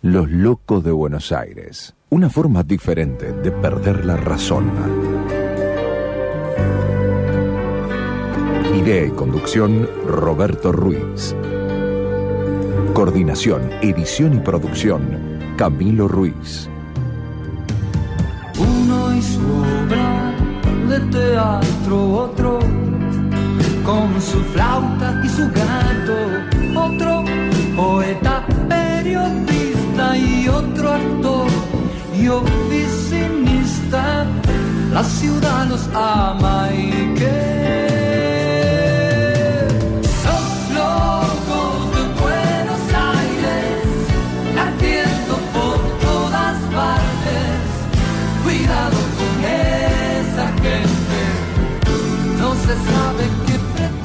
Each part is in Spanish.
Los locos de Buenos Aires. Una forma diferente de perder la razón. Idea y conducción, Roberto Ruiz. Coordinación, edición y producción, Camilo Ruiz. Uno y su obra de teatro, otro con su flauta y su gato, otro poeta, periodista y otro actor y oficinista. La ciudad los ama y que se sabe qué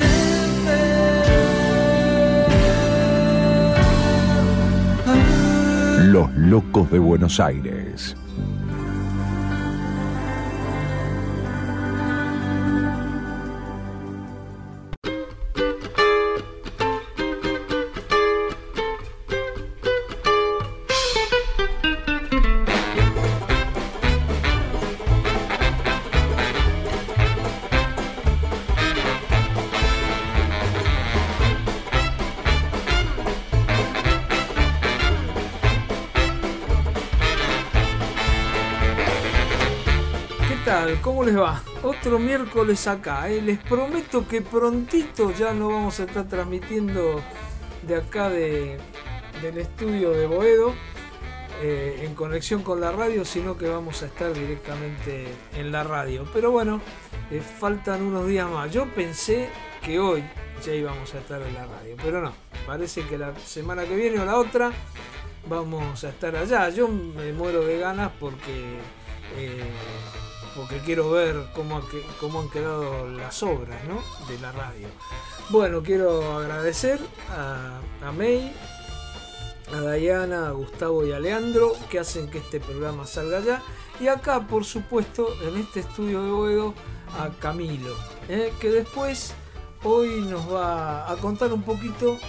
pretende. Los locos de Buenos Aires. ¿Cómo les va? Otro miércoles acá, Les prometo que prontito ya no vamos a estar transmitiendo de acá del estudio de Boedo en conexión con la radio, sino que vamos a estar directamente en la radio. Pero bueno, faltan unos días más. Yo pensé que hoy ya íbamos a estar en la radio, pero no. Parece que la semana que viene o la otra vamos a estar allá. Yo me muero de ganas porque quiero ver cómo han quedado las obras, ¿no?, de la radio. Bueno, quiero agradecer a May, a Dayana, a Gustavo y a Leandro, que hacen que este programa salga ya. Y acá, por supuesto, en este estudio de Boedo, a Camilo, que después hoy nos va a contar un poquito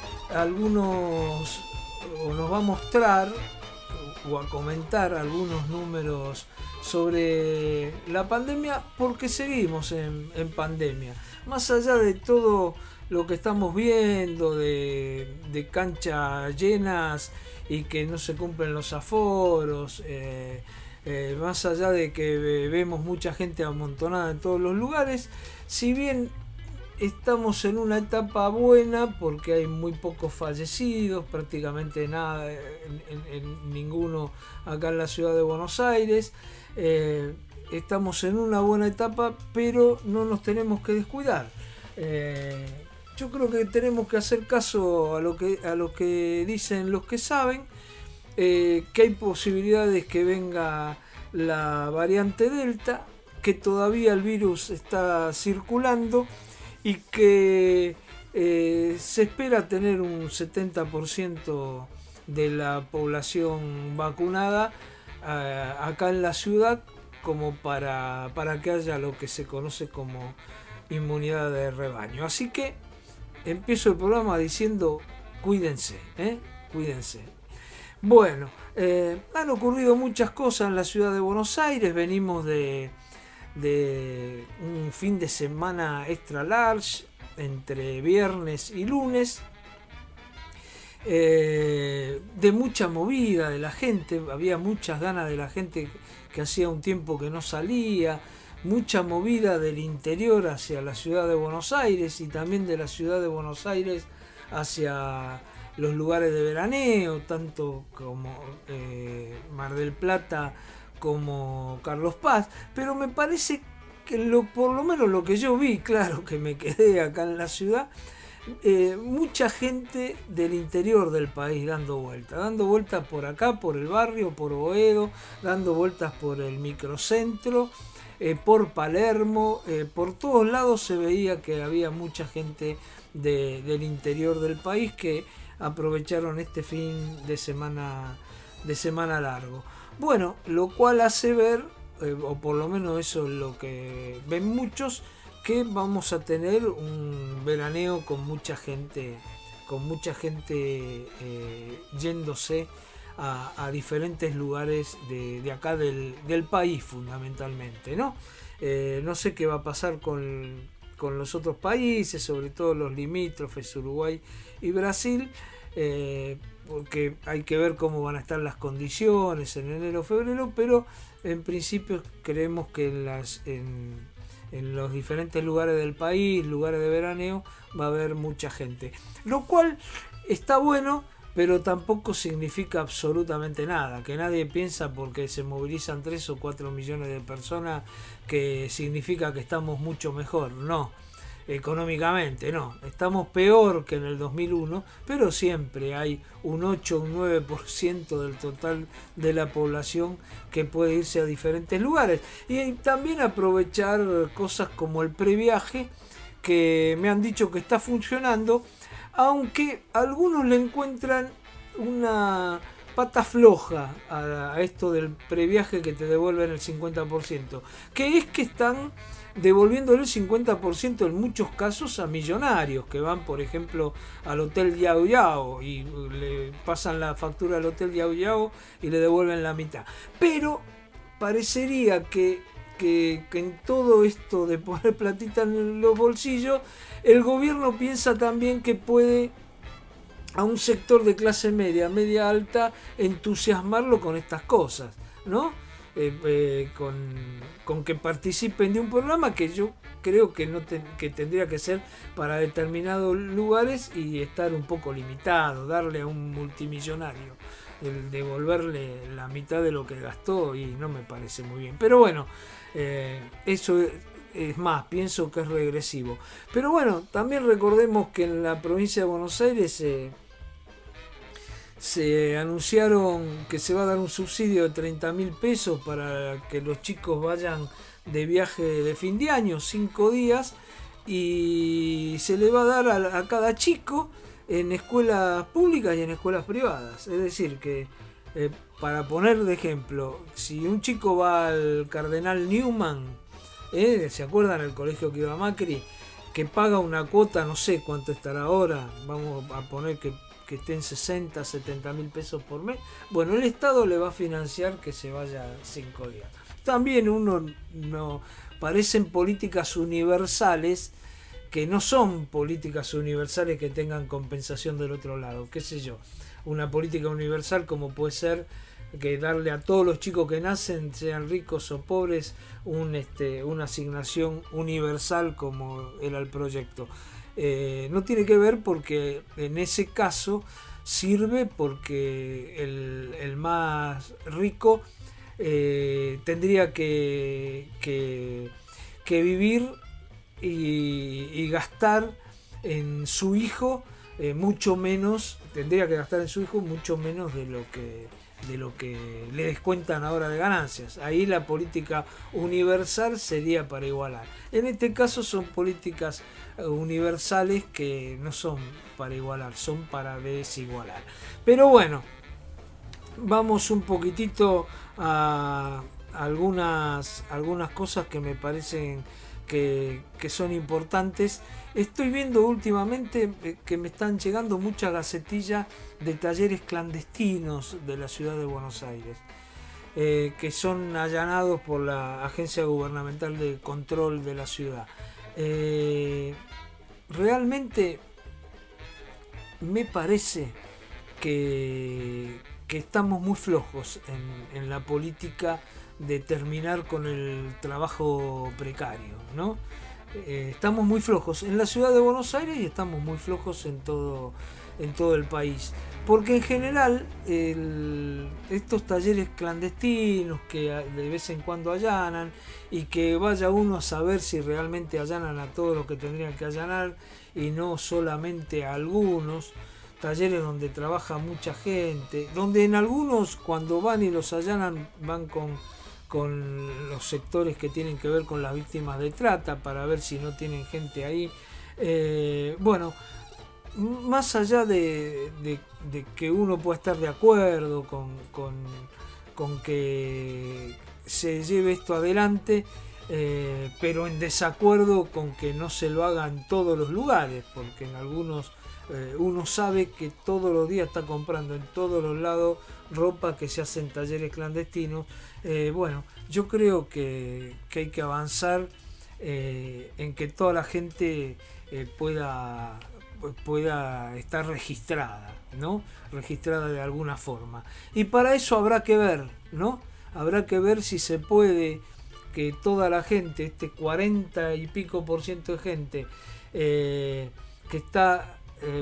o nos va a mostrar o a comentar algunos números sobre la pandemia, porque seguimos en pandemia. Más allá de todo lo que estamos viendo de canchas llenas y que no se cumplen los aforos, más allá de que vemos mucha gente amontonada en todos los lugares, si bien estamos en una etapa buena porque hay muy pocos fallecidos, prácticamente nada, ninguno acá en la ciudad de Buenos Aires. Estamos en una buena etapa, pero no nos tenemos que descuidar. Yo creo que tenemos que hacer caso a lo que dicen los que saben, que hay posibilidades que venga la variante Delta, que todavía el virus está circulando y que se espera tener un 70% de la población vacunada acá en la ciudad, como para que haya lo que se conoce como inmunidad de rebaño. Así que empiezo el programa diciendo cuídense, cuídense. Bueno, han ocurrido muchas cosas en la ciudad de Buenos Aires. Venimos de un fin de semana extra large entre viernes y lunes, de mucha movida de la gente. Había muchas ganas de la gente que hacía un tiempo que no salía, mucha movida del interior hacia la ciudad de Buenos Aires y también de la ciudad de Buenos Aires hacia los lugares de veraneo, tanto como Mar del Plata como Carlos Paz. Pero me parece que por lo menos lo que yo vi, claro que me quedé acá en la ciudad, mucha gente del interior del país dando vueltas por acá, por el barrio, por Boedo, dando vueltas por el microcentro, por Palermo, por todos lados se veía que había mucha gente del interior del país que aprovecharon este fin de semana largo. Bueno, lo cual hace ver, o por lo menos eso es lo que ven muchos, que vamos a tener un veraneo con mucha gente yéndose a diferentes lugares de acá del país fundamentalmente, ¿no? No sé qué va a pasar con los otros países, sobre todo los limítrofes, Uruguay y Brasil, porque hay que ver cómo van a estar las condiciones en enero o febrero, pero en principio creemos que en los diferentes lugares del país, lugares de veraneo, va a haber mucha gente, lo cual está bueno, pero tampoco significa absolutamente nada, que nadie piensa porque se movilizan 3 o 4 millones de personas que significa que estamos mucho mejor. No, económicamente no, estamos peor que en el 2001, pero siempre hay un 8 o un 9% del total de la población que puede irse a diferentes lugares, y también aprovechar cosas como el previaje, que me han dicho que está funcionando, aunque algunos le encuentran una pata floja a esto del previaje, que te devuelven el 50%, que es que están devolviéndole el 50% en muchos casos a millonarios que van, por ejemplo, al Hotel Yao Yao y le pasan la factura al Hotel Yao Yao y le devuelven la mitad. Pero parecería que en todo esto de poner platita en los bolsillos, el gobierno piensa también que puede a un sector de clase media, media alta, entusiasmarlo con estas cosas, ¿no? Con que participen de un programa que yo creo que que tendría que ser para determinados lugares y estar un poco limitado, darle a un multimillonario el devolverle la mitad de lo que gastó, y no me parece muy bien, pero bueno, eso es más, pienso que es regresivo. Pero bueno, también recordemos que en la provincia de Buenos Aires se anunciaron que se va a dar un subsidio de 30.000 pesos para que los chicos vayan de viaje de fin de año, 5 días, y se le va a dar a cada chico en escuelas públicas y en escuelas privadas. Es decir, que para poner de ejemplo, si un chico va al Cardenal Newman, ¿se acuerdan el colegio que iba Macri? Que paga una cuota, no sé cuánto estará ahora, vamos a poner que estén 60, 70 mil pesos por mes. Bueno, el Estado le va a financiar que se vaya 5 días. También no parecen políticas universales, que no son políticas universales que tengan compensación del otro lado, qué sé yo. Una política universal como puede ser que darle a todos los chicos que nacen, sean ricos o pobres, una asignación universal como era el proyecto. No tiene que ver, porque en ese caso sirve porque el más rico tendría que vivir y gastar en su hijo mucho menos, tendría que gastar en su hijo mucho menos de lo que le descuentan ahora de ganancias. Ahí la política universal sería para igualar. En este caso son políticas universales que no son para igualar, son para desigualar. Pero bueno, vamos un poquitito a algunas cosas que me parecen que son importantes. Estoy viendo últimamente que me están llegando muchas gacetillas de talleres clandestinos de la ciudad de Buenos Aires, que son allanados por la Agencia Gubernamental de Control de la Ciudad. Realmente me parece que estamos muy flojos en la política de terminar con el trabajo precario, ¿no? Estamos muy flojos en la ciudad de Buenos Aires y estamos muy flojos en todo el país, porque en general estos talleres clandestinos que de vez en cuando allanan, y que vaya uno a saber si realmente allanan a todos los que tendrían que allanar y no solamente a algunos, talleres donde trabaja mucha gente, donde en algunos cuando van y los allanan van con los sectores que tienen que ver con las víctimas de trata para ver si no tienen gente ahí. Bueno, más allá de que uno pueda estar de acuerdo con que se lleve esto adelante, pero en desacuerdo con que no se lo haga en todos los lugares, porque en algunos uno sabe que todos los días está comprando en todos los lados ropa que se hace en talleres clandestinos. Bueno, yo creo que hay que avanzar en que toda la gente pueda estar registrada, ¿no? Registrada de alguna forma. Y para eso habrá que ver, ¿no? Habrá que ver si se puede que toda la gente, 40 y pico % de gente que está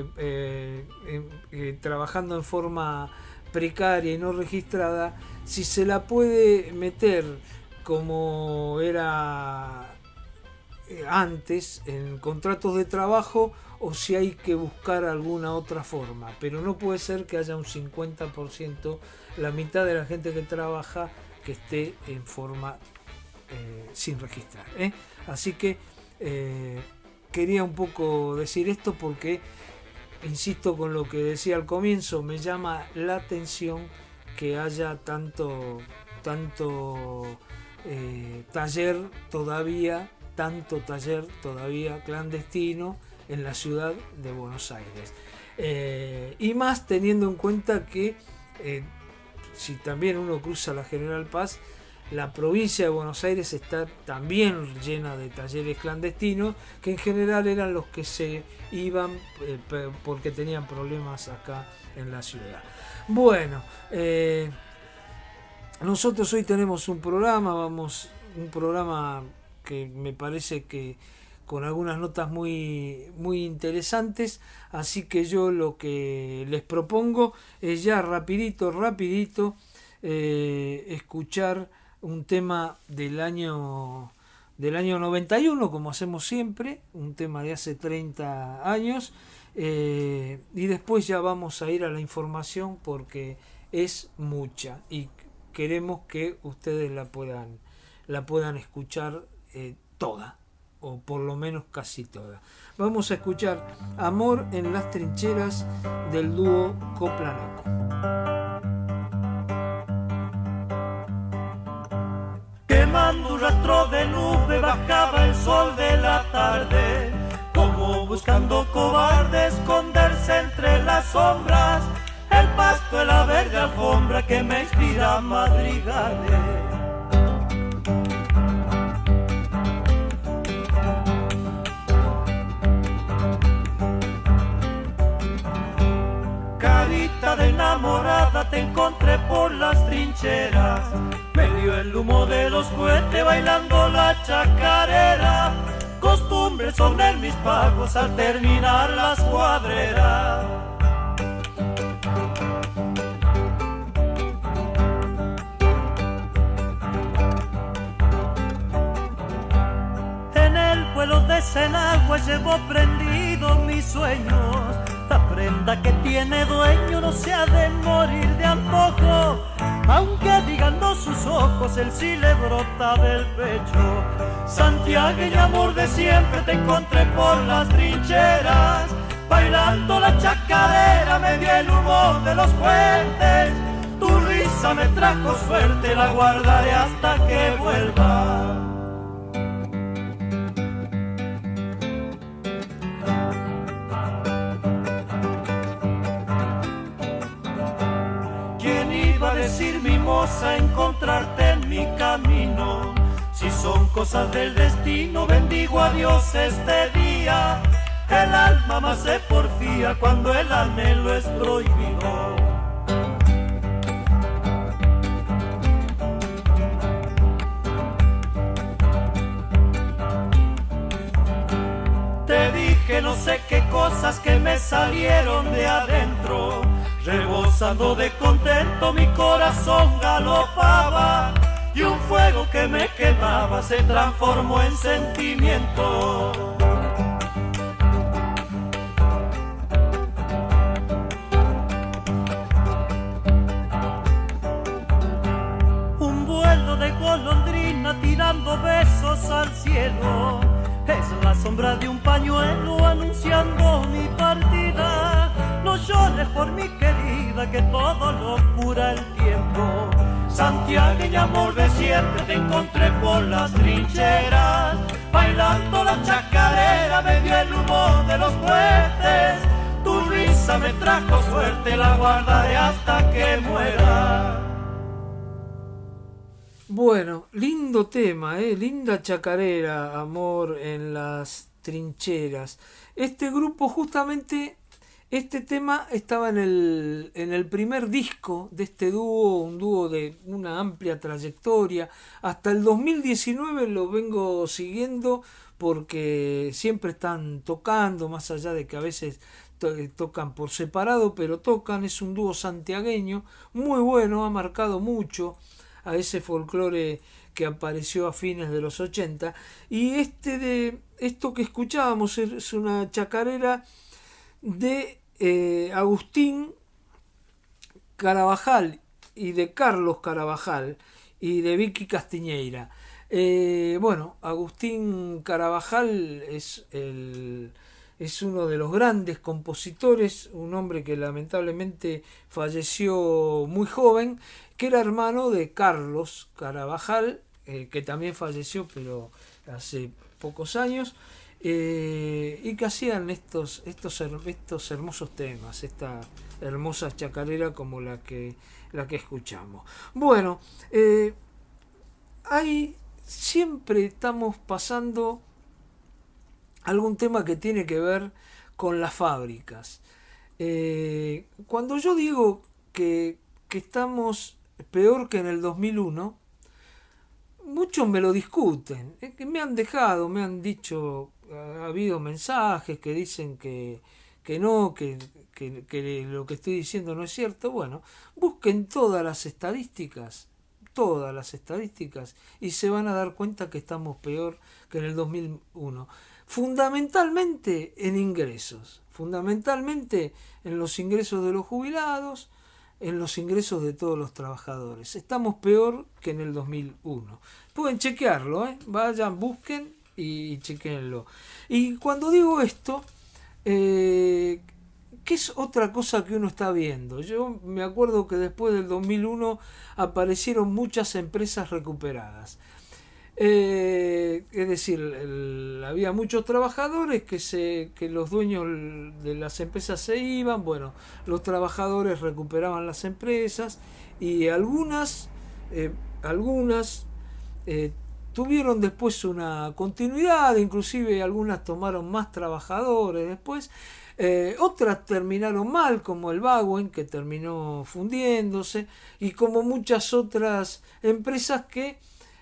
trabajando en forma precaria y no registrada, si se la puede meter como era antes en contratos de trabajo, o si hay que buscar alguna otra forma. Pero no puede ser que haya un 50%, la mitad de la gente que trabaja, que esté en forma sin registrar, ¿eh? Así que quería un poco decir esto porque, insisto con lo que decía al comienzo, me llama la atención que haya tanto taller todavía clandestino en la ciudad de Buenos Aires. Y más teniendo en cuenta que si también uno cruza la General Paz, la provincia de Buenos Aires está también llena de talleres clandestinos, que en general eran los que se iban porque tenían problemas acá en la ciudad. Bueno, nosotros hoy tenemos un programa que me parece que con algunas notas muy interesantes, así que yo lo que les propongo es ya rapidito escuchar un tema del año 91, como hacemos siempre, un tema de hace 30 años, y después ya vamos a ir a la información porque es mucha y queremos que ustedes la puedan escuchar toda, o por lo menos casi toda. Vamos a escuchar Amor en las trincheras del dúo Coplanaco. Quemando un rastro de nube bajaba el sol de la tarde, como buscando cobarde esconderse entre las sombras, el pasto de la verde alfombra que me inspira madrigales. Carita de enamorada te encontré por las trincheras, me dio el humo de los cohetes bailando la chacarera, costumbres son en mis pagos al terminar las cuadreras. En el vuelo de Senagua llevo prendido mis sueños, la prenda que tiene dueño no se ha de morir de antojo, aunque digan no sus ojos, él sí le brota del pecho. Santiago y amor de siempre te encontré por las trincheras, bailando la chacarera me dio el humo de los puentes, tu risa me trajo suerte, la guardaré hasta que vuelva. Decir mimosa, encontrarte en mi camino, si son cosas del destino, bendigo a Dios este día, el alma más se porfía cuando el anhelo es prohibido. Te dije no sé qué cosas que me salieron de adentro, rebosando de contento mi corazón galopaba, y un fuego que me quemaba se transformó en sentimiento. Un vuelo de golondrina tirando besos al cielo, es la sombra de un pañuelo anunciando mi partida. No llores por mi querida, que todo lo cura el tiempo. Santiago y amor de siempre te encontré por las trincheras, bailando la chacarera me dio el humo de los cohetes, tu Yusa me trajo suerte, la guardaré hasta que muera. Bueno, lindo tema, linda chacarera, Amor en las trincheras. Este grupo, justamente, este tema estaba en el primer disco de este dúo, un dúo de una amplia trayectoria. Hasta el 2019 lo vengo siguiendo porque siempre están tocando, más allá de que a veces tocan por separado, pero tocan. Es un dúo santiagueño muy bueno, ha marcado mucho a ese folclore que apareció a fines de los 80. Y esto que escuchábamos es una chacarera de Agustín Carabajal y de Carlos Carabajal y de Vicky Castiñeira. Bueno, Agustín Carabajal es uno de los grandes compositores, un hombre que lamentablemente falleció muy joven, que era hermano de Carlos Carabajal, que también falleció, pero hace pocos años, y que hacían estos hermosos temas, esta hermosa chacarera como la que escuchamos. Bueno, siempre estamos pasando algún tema que tiene que ver con las fábricas. Cuando yo digo que estamos peor que en el 2001, muchos me lo discuten. Que me han dicho, ha habido mensajes que dicen que no, que lo que estoy diciendo no es cierto. Bueno, busquen todas las estadísticas, y se van a dar cuenta que estamos peor que en el 2001. Fundamentalmente en ingresos, fundamentalmente en los ingresos de los jubilados, en los ingresos de todos los trabajadores. Estamos peor que en el 2001. Pueden chequearlo, vayan, busquen y chequenlo. Y cuando digo esto, ¿qué es otra cosa que uno está viendo? Yo me acuerdo que después del 2001 aparecieron muchas empresas recuperadas. Es decir, había muchos trabajadores que los dueños de las empresas se iban. Bueno, los trabajadores recuperaban las empresas y algunas tuvieron después una continuidad, inclusive algunas tomaron más trabajadores después. Otras terminaron mal, como el Baguen, que terminó fundiéndose, y como muchas otras empresas que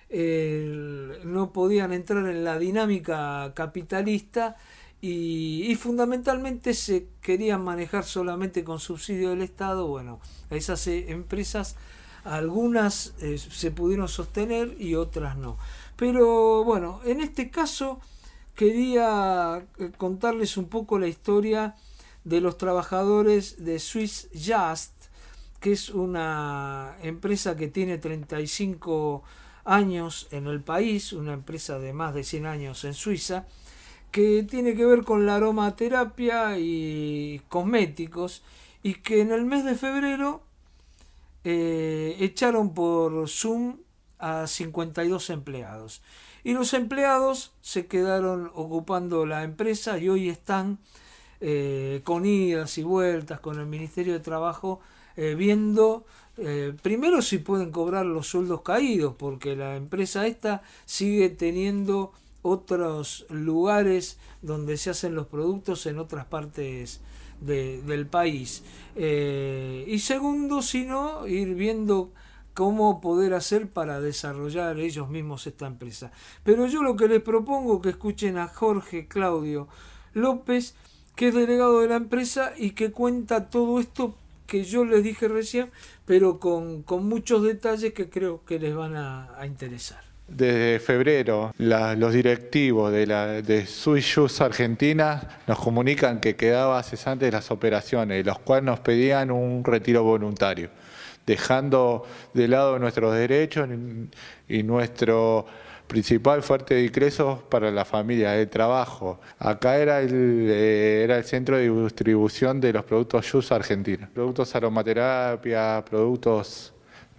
no podían entrar en la dinámica capitalista y fundamentalmente se querían manejar solamente con subsidio del Estado. Bueno, esas empresas, algunas se pudieron sostener y otras no. Pero bueno, en este caso quería contarles un poco la historia de los trabajadores de Swiss Just, que es una empresa que tiene 35 años en el país, una empresa de más de 100 años en Suiza, que tiene que ver con la aromaterapia y cosméticos, y que en el mes de febrero echaron por Zoom a 52 empleados. Y los empleados se quedaron ocupando la empresa y hoy están con idas y vueltas con el Ministerio de Trabajo viendo primero si pueden cobrar los sueldos caídos, porque la empresa esta sigue teniendo otros lugares donde se hacen los productos en otras partes del país. Y segundo, si no, ir viendo cómo poder hacer para desarrollar ellos mismos esta empresa. Pero yo lo que les propongo es que escuchen a Jorge Claudio López, que es delegado de la empresa y que cuenta todo esto que yo les dije recién, pero con muchos detalles que creo que les van a interesar. Desde febrero, los directivos de Swiss Just Argentina nos comunican que quedaba cesante las operaciones, los cuales nos pedían un retiro voluntario, dejando de lado nuestros derechos y nuestro principal fuente de ingresos para la familia, el trabajo. Acá era el centro de distribución de los productos Just Argentina. Productos aromaterapia, productos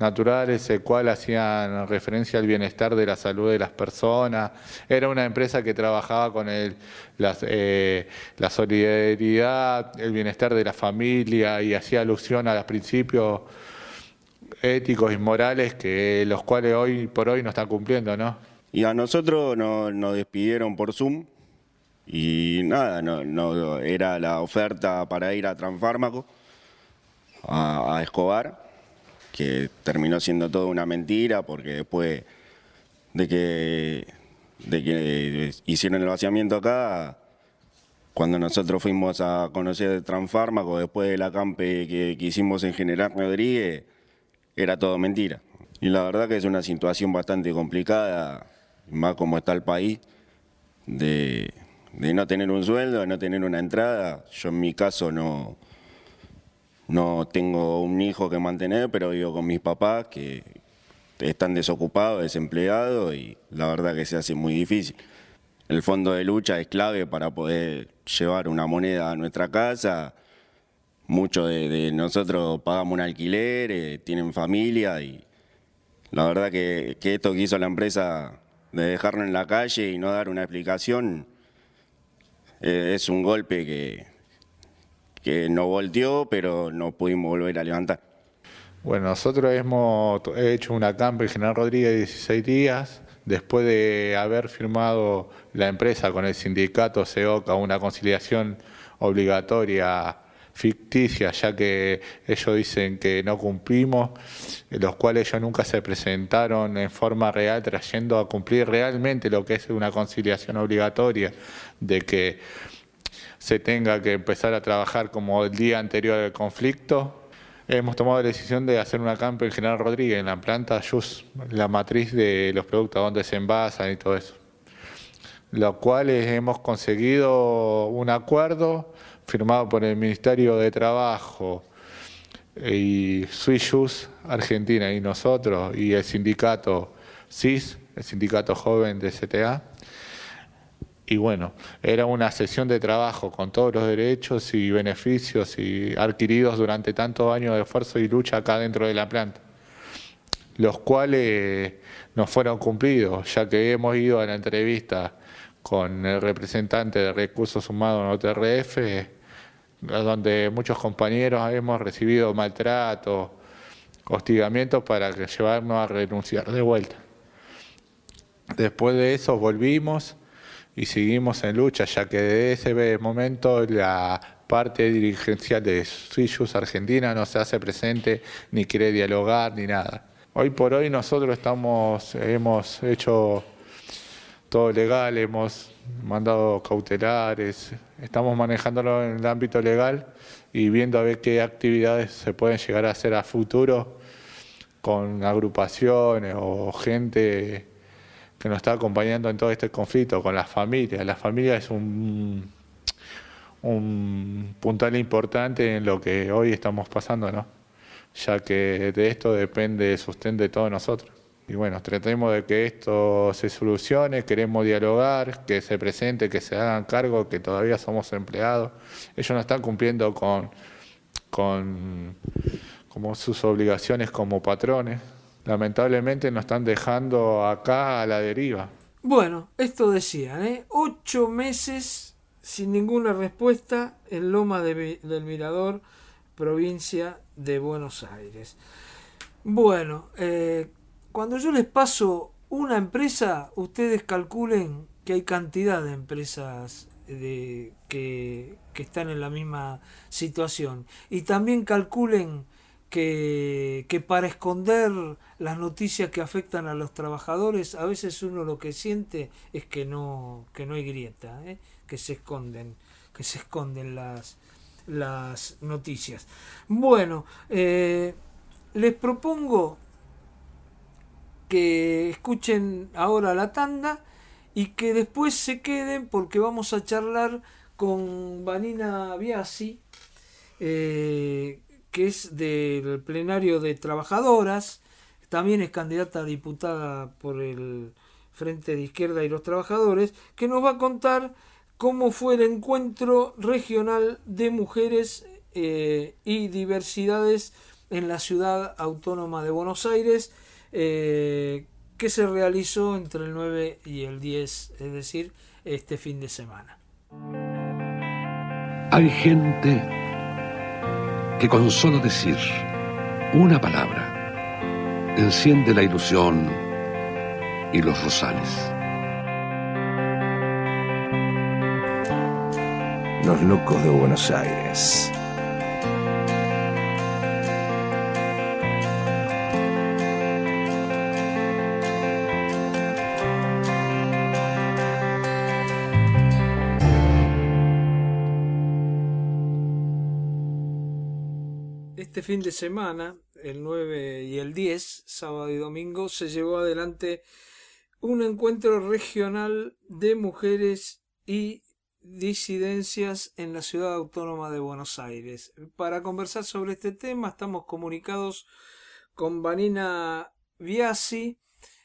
naturales, el cual hacían referencia al bienestar de la salud de las personas. Era una empresa que trabajaba con la solidaridad, el bienestar de la familia y hacía alusión a los principios éticos y morales que los cuales hoy por hoy no están cumpliendo, ¿no? Y a nosotros nos despidieron por Zoom y nada, no era la oferta para ir a Transfármaco, a Escobar, que terminó siendo toda una mentira porque después de que hicieron el vaciamiento acá, cuando nosotros fuimos a conocer el Transfármaco, después del acampe que hicimos en General Rodríguez, era todo mentira. Y la verdad que es una situación bastante complicada, más como está el país, de no tener un sueldo, de no tener una entrada. Yo en mi caso no tengo un hijo que mantener, pero vivo con mis papás que están desocupados, desempleados, y la verdad que se hace muy difícil. El fondo de lucha es clave para poder llevar una moneda a nuestra casa. Muchos de nosotros pagamos un alquiler, tienen familia, y la verdad que esto que hizo la empresa de dejarnos en la calle y no dar una explicación es un golpe que nos volteó, pero no pudimos volver a levantar. Bueno, nosotros hemos hecho un acampe en General Rodríguez de 16 días, después de haber firmado la empresa con el sindicato SEOCA una conciliación obligatoria ficticia, ya que ellos dicen que no cumplimos, los cuales ellos nunca se presentaron en forma real trayendo a cumplir realmente lo que es una conciliación obligatoria, de que se tenga que empezar a trabajar como el día anterior al conflicto. Hemos tomado la decisión de hacer un acampe en General Rodríguez, en la planta JUS, la matriz de los productos donde se envasan y todo eso. Los cuales hemos conseguido un acuerdo firmado por el Ministerio de Trabajo y SUIJUS Argentina y nosotros y el sindicato CIS, el sindicato joven de CTA. Y bueno, era una sesión de trabajo con todos los derechos y beneficios y adquiridos durante tantos años de esfuerzo y lucha acá dentro de la planta, los cuales no fueron cumplidos, ya que hemos ido a la entrevista con el representante de Recursos Humanos en OTRF, donde muchos compañeros hemos recibido maltratos, hostigamientos para llevarnos a renunciar de vuelta. Después de eso volvimos y seguimos en lucha, ya que desde ese momento la parte dirigencial de SUIJUS Argentina no se hace presente, ni quiere dialogar, ni nada. Hoy por hoy nosotros hemos hecho todo legal, hemos mandado cautelares, estamos manejándolo en el ámbito legal y viendo a ver qué actividades se pueden llegar a hacer a futuro con agrupaciones o gente que nos está acompañando en todo este conflicto, con las familias. La familia es un puntal importante en lo que hoy estamos pasando, ¿no? Ya que de esto depende el sustento de todos nosotros. Y bueno, tratemos de que esto se solucione, queremos dialogar, que se presente, que se hagan cargo, que todavía somos empleados. Ellos no están cumpliendo con como sus obligaciones como patrones. Lamentablemente nos están dejando acá a la deriva. Bueno, esto decían, 8 meses sin ninguna respuesta en Loma del Mirador, provincia de Buenos Aires. Bueno, cuando yo les paso una empresa, ustedes calculen que hay cantidad de empresas que están en la misma situación. Y también calculen que para esconder las noticias que afectan a los trabajadores, a veces uno lo que siente es que no hay grieta, que se esconden las noticias. Bueno, les propongo que escuchen ahora la tanda y que después se queden porque vamos a charlar con Vanina Biasi, que es del plenario de trabajadoras, también es candidata a diputada por el Frente de Izquierda y los Trabajadores, que nos va a contar cómo fue el encuentro regional de mujeres y diversidades en la ciudad autónoma de Buenos Aires, que se realizó entre el 9 y el 10, es decir, este fin de semana. Hay gente que con solo decir una palabra enciende la ilusión y los rosales. Los locos de Buenos Aires. Este fin de semana, el 9 y el 10, sábado y domingo, se llevó adelante un encuentro regional de mujeres y disidencias en la ciudad autónoma de Buenos Aires. Para conversar sobre este tema estamos comunicados con Vanina Biasi,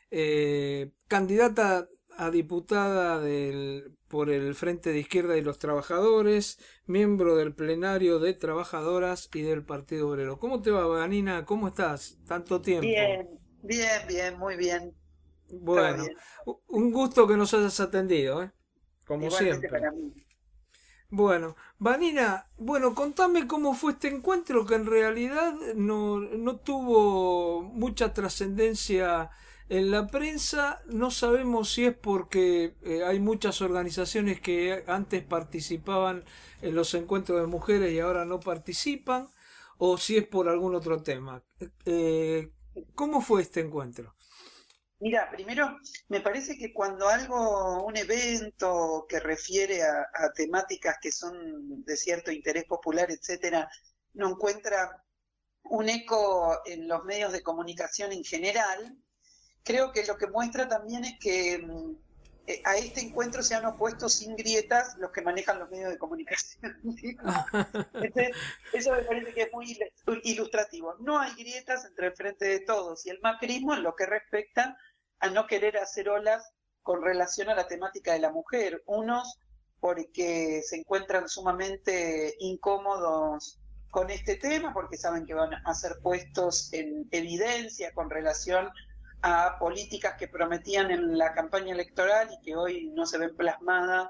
candidata a diputada por el Frente de Izquierda y los Trabajadores, miembro del plenario de trabajadoras y del Partido Obrero. ¿Cómo te va, Vanina? ¿Cómo estás? Tanto tiempo. Bien, muy bien. Bueno, bien. Un gusto que nos hayas atendido, ¿eh? Como igualmente siempre. Para mí. Bueno, Vanina, contame cómo fue este encuentro, que en realidad no tuvo mucha trascendencia en la prensa. No sabemos si es porque hay muchas organizaciones que antes participaban en los encuentros de mujeres y ahora no participan, o si es por algún otro tema. ¿Cómo fue este encuentro? Mira, primero, me parece que cuando un evento que refiere a temáticas que son de cierto interés popular, etcétera, no encuentra un eco en los medios de comunicación en general, creo que lo que muestra también es que a este encuentro se han opuesto sin grietas los que manejan los medios de comunicación. Entonces, eso me parece que es muy ilustrativo. No hay grietas entre el Frente de Todos y el macrismo en lo que respecta a no querer hacer olas con relación a la temática de la mujer. Unos porque se encuentran sumamente incómodos con este tema, porque saben que van a ser puestos en evidencia con relación a políticas que prometían en la campaña electoral y que hoy no se ven plasmadas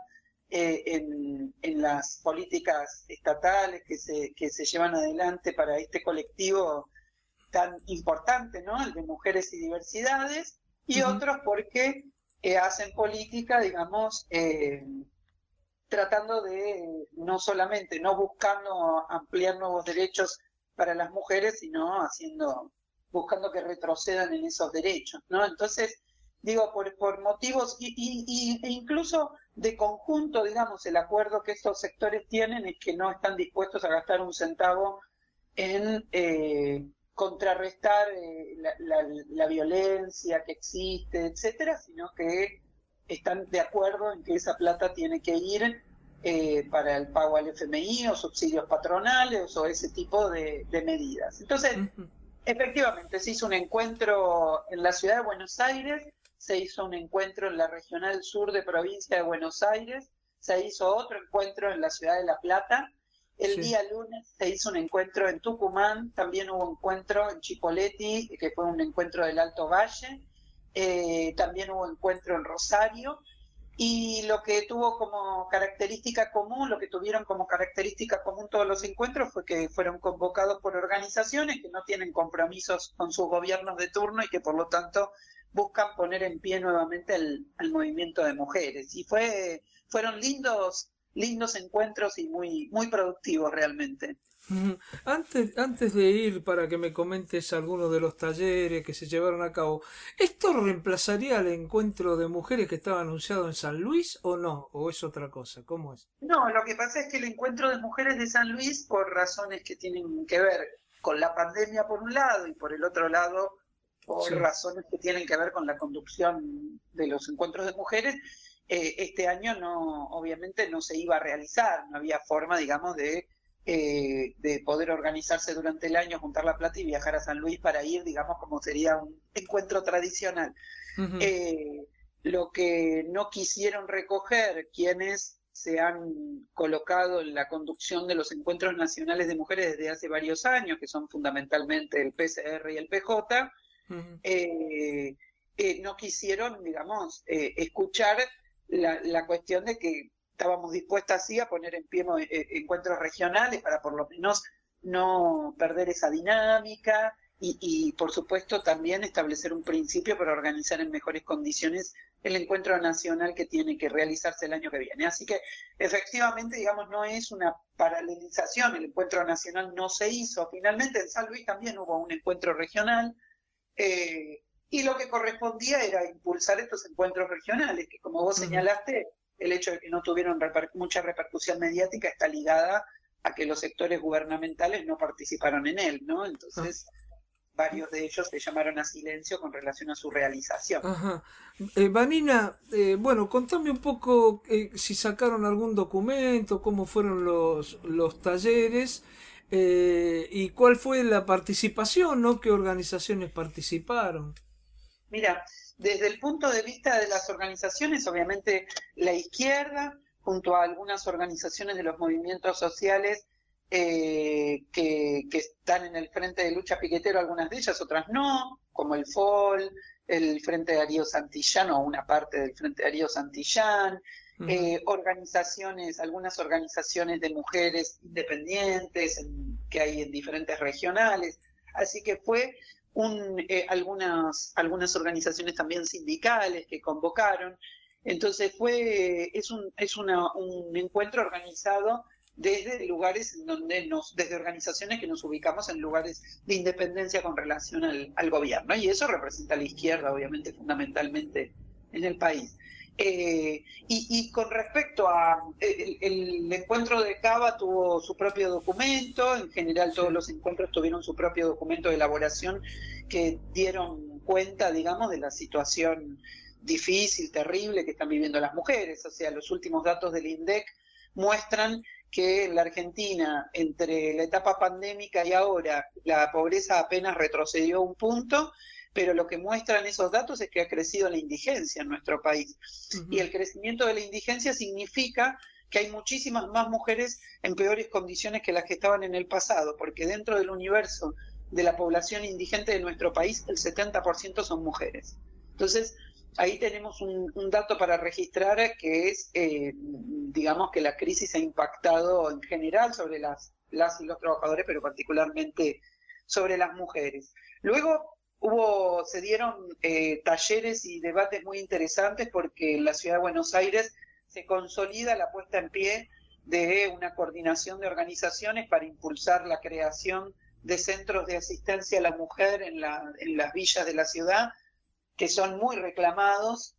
en las políticas estatales que se llevan adelante para este colectivo tan importante, ¿no? El de mujeres y diversidades, y otros porque hacen política, digamos, tratando de no solamente, no buscando ampliar nuevos derechos para las mujeres, sino buscando que retrocedan en esos derechos, ¿no? Entonces, digo, por motivos, e incluso de conjunto, digamos, el acuerdo que estos sectores tienen es que no están dispuestos a gastar un centavo en contrarrestar la violencia que existe, etcétera, sino que están de acuerdo en que esa plata tiene que ir para el pago al FMI o subsidios patronales o ese tipo de medidas. Entonces, efectivamente, se hizo un encuentro en la ciudad de Buenos Aires, se hizo un encuentro en la Regional Sur de Provincia de Buenos Aires, se hizo otro encuentro en la ciudad de La Plata. El día lunes se hizo un encuentro en Tucumán, también hubo un encuentro en Chipoleti, que fue un encuentro del Alto Valle, también hubo encuentro en Rosario, y lo que tuvo como característica común, lo que tuvieron como característica común todos los encuentros fue que fueron convocados por organizaciones que no tienen compromisos con sus gobiernos de turno y que por lo tanto buscan poner en pie nuevamente al movimiento de mujeres. Y fueron lindos encuentros y muy, muy productivos realmente. Antes de ir, para que me comentes algunos de los talleres que se llevaron a cabo, ¿esto reemplazaría el encuentro de mujeres que estaba anunciado en San Luis o no? ¿O es otra cosa? ¿Cómo es? No, lo que pasa es que el encuentro de mujeres de San Luis, por razones que tienen que ver con la pandemia por un lado y por el otro lado por razones que tienen que ver con la conducción de los encuentros de mujeres, este año obviamente no se iba a realizar, no había forma, digamos, de poder organizarse durante el año, juntar la plata y viajar a San Luis para ir, digamos, como sería un encuentro tradicional. Lo que no quisieron recoger quienes se han colocado en la conducción de los encuentros nacionales de mujeres desde hace varios años, que son fundamentalmente el PCR y el PJ, no quisieron, digamos, escuchar la cuestión de que estábamos dispuestas sí a poner en pie encuentros regionales para por lo menos no perder esa dinámica y por supuesto también establecer un principio para organizar en mejores condiciones el encuentro nacional que tiene que realizarse el año que viene. Así que efectivamente, digamos, no es una paralelización, el encuentro nacional no se hizo. Finalmente en San Luis también hubo un encuentro regional y lo que correspondía era impulsar estos encuentros regionales, que como vos señalaste, el hecho de que no tuvieron mucha repercusión mediática está ligada a que los sectores gubernamentales no participaron en él, ¿no? Entonces, varios de ellos se llamaron a silencio con relación a su realización. Ajá. Vanina, bueno, contame un poco si sacaron algún documento, cómo fueron los talleres y cuál fue la participación, ¿no? ¿Qué organizaciones participaron? Mira, desde el punto de vista de las organizaciones, obviamente la izquierda, junto a algunas organizaciones de los movimientos sociales que están en el Frente de Lucha Piquetero, algunas de ellas, otras no, como el FOL, el Frente de Darío Santillán o una parte del Frente de Darío Santillán, algunas organizaciones de mujeres independientes que hay en diferentes regionales, así que fue algunas organizaciones también sindicales que convocaron. Entonces es un encuentro organizado desde lugares en donde desde organizaciones que nos ubicamos en lugares de independencia con relación al gobierno, y eso representa a la izquierda, obviamente, fundamentalmente en el país. Y con respecto a el encuentro de Cava tuvo su propio documento, en general todos los encuentros tuvieron su propio documento de elaboración que dieron cuenta, digamos, de la situación difícil, terrible que están viviendo las mujeres. O sea, los últimos datos del INDEC muestran que en la Argentina, entre la etapa pandémica y ahora, la pobreza apenas retrocedió un punto, pero lo que muestran esos datos es que ha crecido la indigencia en nuestro país. Y el crecimiento de la indigencia significa que hay muchísimas más mujeres en peores condiciones que las que estaban en el pasado, porque dentro del universo de la población indigente de nuestro país, el 70% son mujeres. Entonces, ahí tenemos un dato para registrar que es, digamos, que la crisis ha impactado en general sobre las y los trabajadores, pero particularmente sobre las mujeres. Luego se dieron talleres y debates muy interesantes porque en la ciudad de Buenos Aires se consolida la puesta en pie de una coordinación de organizaciones para impulsar la creación de centros de asistencia a la mujer en las villas de la ciudad, que son muy reclamados,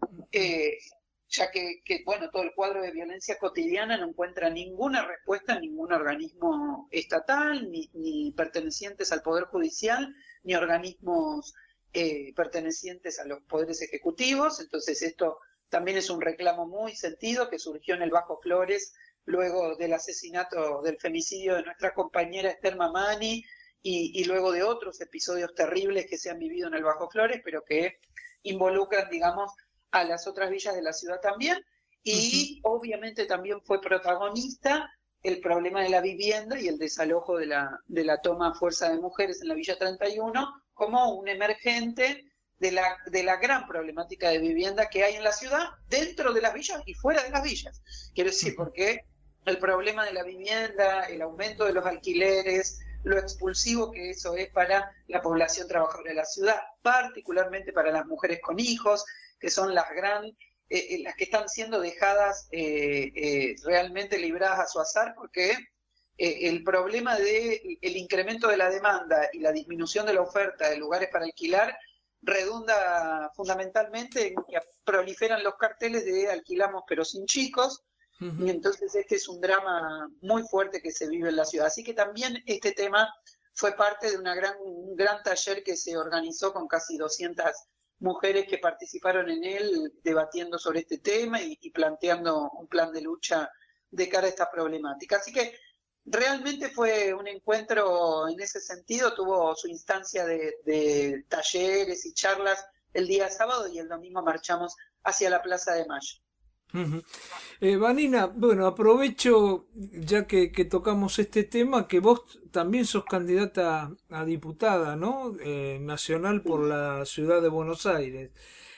ya que bueno, todo el cuadro de violencia cotidiana no encuentra ninguna respuesta en ningún organismo estatal, ni pertenecientes al Poder Judicial, ni organismos pertenecientes a los poderes ejecutivos. Entonces esto también es un reclamo muy sentido que surgió en el Bajo Flores luego del asesinato, del femicidio de nuestra compañera Esther Mamani, y luego de otros episodios terribles que se han vivido en el Bajo Flores, pero que involucran, digamos, a las otras villas de la ciudad también, y obviamente también fue protagonista el problema de la vivienda y el desalojo de la toma a fuerza de mujeres en la Villa 31 como un emergente de la gran problemática de vivienda que hay en la ciudad, dentro de las villas y fuera de las villas. Quiero decir, porque el problema de la vivienda, el aumento de los alquileres, lo expulsivo que eso es para la población trabajadora de la ciudad, particularmente para las mujeres con hijos, que son las que están siendo dejadas realmente libradas a su azar, porque el problema del incremento de la demanda y la disminución de la oferta de lugares para alquilar redunda fundamentalmente en que proliferan los carteles de alquilamos pero sin chicos, y entonces este es un drama muy fuerte que se vive en la ciudad. Así que también este tema fue parte de un gran taller que se organizó con casi 200 mujeres que participaron en él, debatiendo sobre este tema y planteando un plan de lucha de cara a esta problemática. Así que realmente fue un encuentro en ese sentido, tuvo su instancia de talleres y charlas el día sábado, y el domingo marchamos hacia la Plaza de Mayo. Ujú. Vanina, bueno, aprovecho ya que tocamos este tema, que vos también sos candidata a diputada, ¿no? Nacional por la ciudad de Buenos Aires.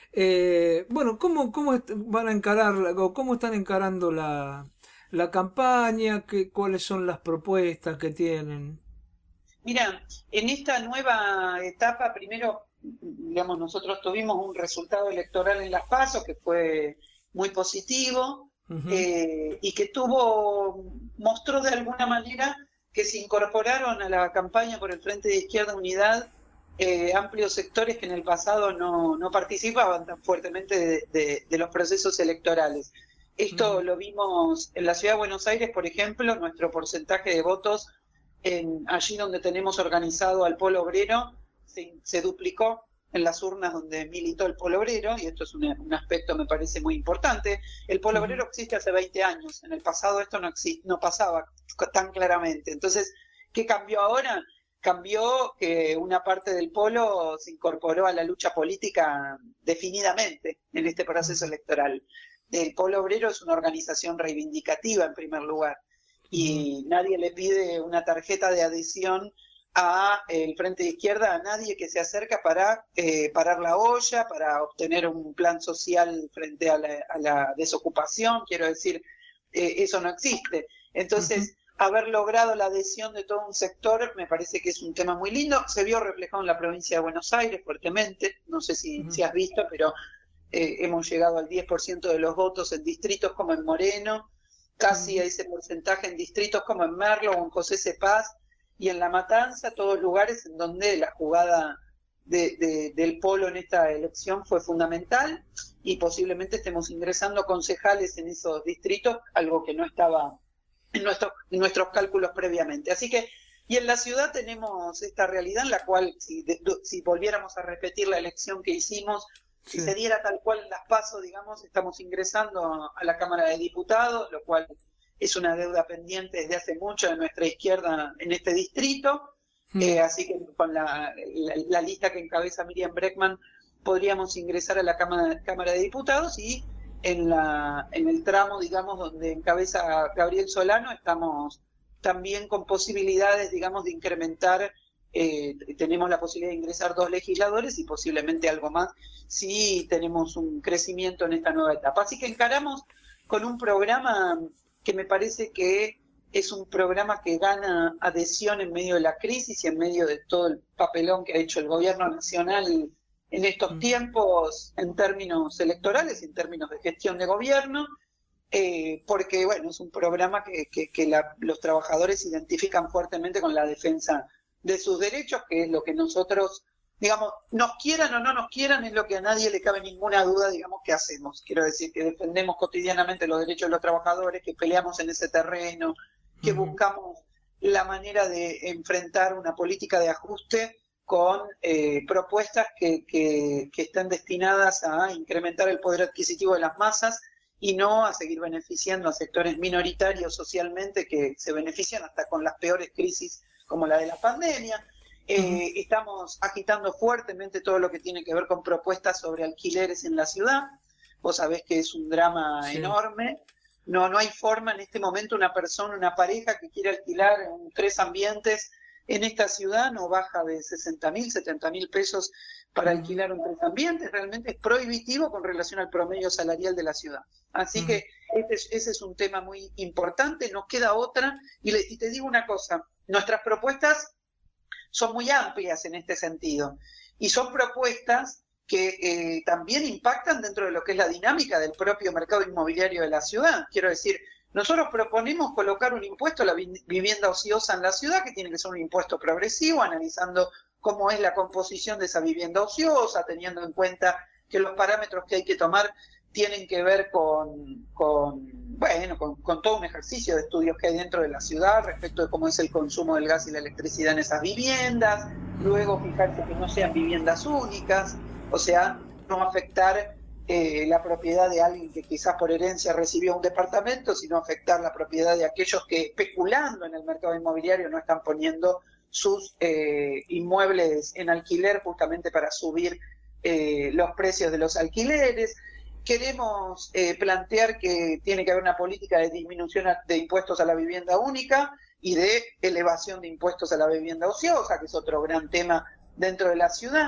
Bueno, van a encarar, o cómo están encarando la campaña? ¿Cuáles son las propuestas que tienen? Mira, en esta nueva etapa, primero, digamos, nosotros tuvimos un resultado electoral en las PASO que fue muy positivo, Ujú. y que mostró de alguna manera que se incorporaron a la campaña por el Frente de Izquierda Unidad amplios sectores que en el pasado no participaban tan fuertemente de los procesos electorales. Esto lo vimos en la ciudad de Buenos Aires, por ejemplo, nuestro porcentaje de votos allí donde tenemos organizado al Polo Obrero se duplicó en las urnas donde militó el Polo Obrero, y esto es un aspecto me parece muy importante. El Polo Obrero existe hace 20 años, en el pasado esto no pasaba tan claramente. Entonces, ¿qué cambió ahora? Cambió que una parte del Polo se incorporó a la lucha política definidamente en este proceso electoral. El Polo Obrero es una organización reivindicativa en primer lugar, y nadie le pide una tarjeta de adhesión a el Frente de Izquierda a nadie que se acerca para parar la olla, para obtener un plan social frente a la desocupación. Quiero decir, eso no existe. Entonces, haber logrado la adhesión de todo un sector me parece que es un tema muy lindo. Se vio reflejado en la provincia de Buenos Aires fuertemente, no sé si has visto, pero hemos llegado al 10% de los votos en distritos como en Moreno, casi a ese porcentaje en distritos como en Merlo o en José Cepaz, y en La Matanza, todos lugares en donde la jugada del Polo en esta elección fue fundamental, y posiblemente estemos ingresando concejales en esos distritos, algo que no estaba en nuestros cálculos previamente. Así que, y en la ciudad tenemos esta realidad en la cual, si volviéramos a repetir la elección que hicimos, si se diera tal cual en las PASO, digamos, estamos ingresando a la Cámara de Diputados, lo cual es una deuda pendiente desde hace mucho de nuestra izquierda en este distrito. Así que con la lista que encabeza Miriam Breckman podríamos ingresar a la Cámara de Diputados, y en el tramo, digamos, donde encabeza Gabriel Solano, estamos también con posibilidades, digamos, de incrementar. Tenemos la posibilidad de ingresar 2 legisladores y posiblemente algo más si tenemos un crecimiento en esta nueva etapa. Así que encaramos con un programa que me parece que es un programa que gana adhesión en medio de la crisis y en medio de todo el papelón que ha hecho el gobierno nacional en estos tiempos en términos electorales, en términos de gestión de gobierno, porque bueno, es un programa que los trabajadores identifican fuertemente con la defensa de sus derechos, que es lo que nosotros, digamos, nos quieran o no nos quieran, es lo que a nadie le cabe ninguna duda, digamos, que hacemos. Quiero decir que defendemos cotidianamente los derechos de los trabajadores, que peleamos en ese terreno, que buscamos la manera de enfrentar una política de ajuste con propuestas que están destinadas a incrementar el poder adquisitivo de las masas y no a seguir beneficiando a sectores minoritarios socialmente que se benefician hasta con las peores crisis como la de la pandemia. Estamos agitando fuertemente todo lo que tiene que ver con propuestas sobre alquileres en la ciudad. Vos sabés que es un drama enorme. No hay forma en este momento, una pareja que quiere alquilar 3 ambientes en esta ciudad no baja de 60.000, 70.000 pesos para alquilar un 3 ambientes. Realmente es prohibitivo con relación al promedio salarial de la ciudad. Así que ese es un tema muy importante. Nos queda otra, y te digo una cosa, nuestras propuestas son muy amplias en este sentido, y son propuestas que también impactan dentro de lo que es la dinámica del propio mercado inmobiliario de la ciudad. Quiero decir, nosotros proponemos colocar un impuesto a la vivienda ociosa en la ciudad, que tiene que ser un impuesto progresivo, analizando cómo es la composición de esa vivienda ociosa, teniendo en cuenta que los parámetros que hay que tomar tienen que ver con todo un ejercicio de estudios que hay dentro de la ciudad respecto de cómo es el consumo del gas y la electricidad en esas viviendas, luego fijarse que no sean viviendas únicas, o sea, no afectar la propiedad de alguien que quizás por herencia recibió un departamento, sino afectar la propiedad de aquellos que, especulando en el mercado inmobiliario, no están poniendo sus inmuebles en alquiler justamente para subir los precios de los alquileres. queremos plantear que tiene que haber una política de disminución de impuestos a la vivienda única y de elevación de impuestos a la vivienda ociosa, que es otro gran tema dentro de la ciudad.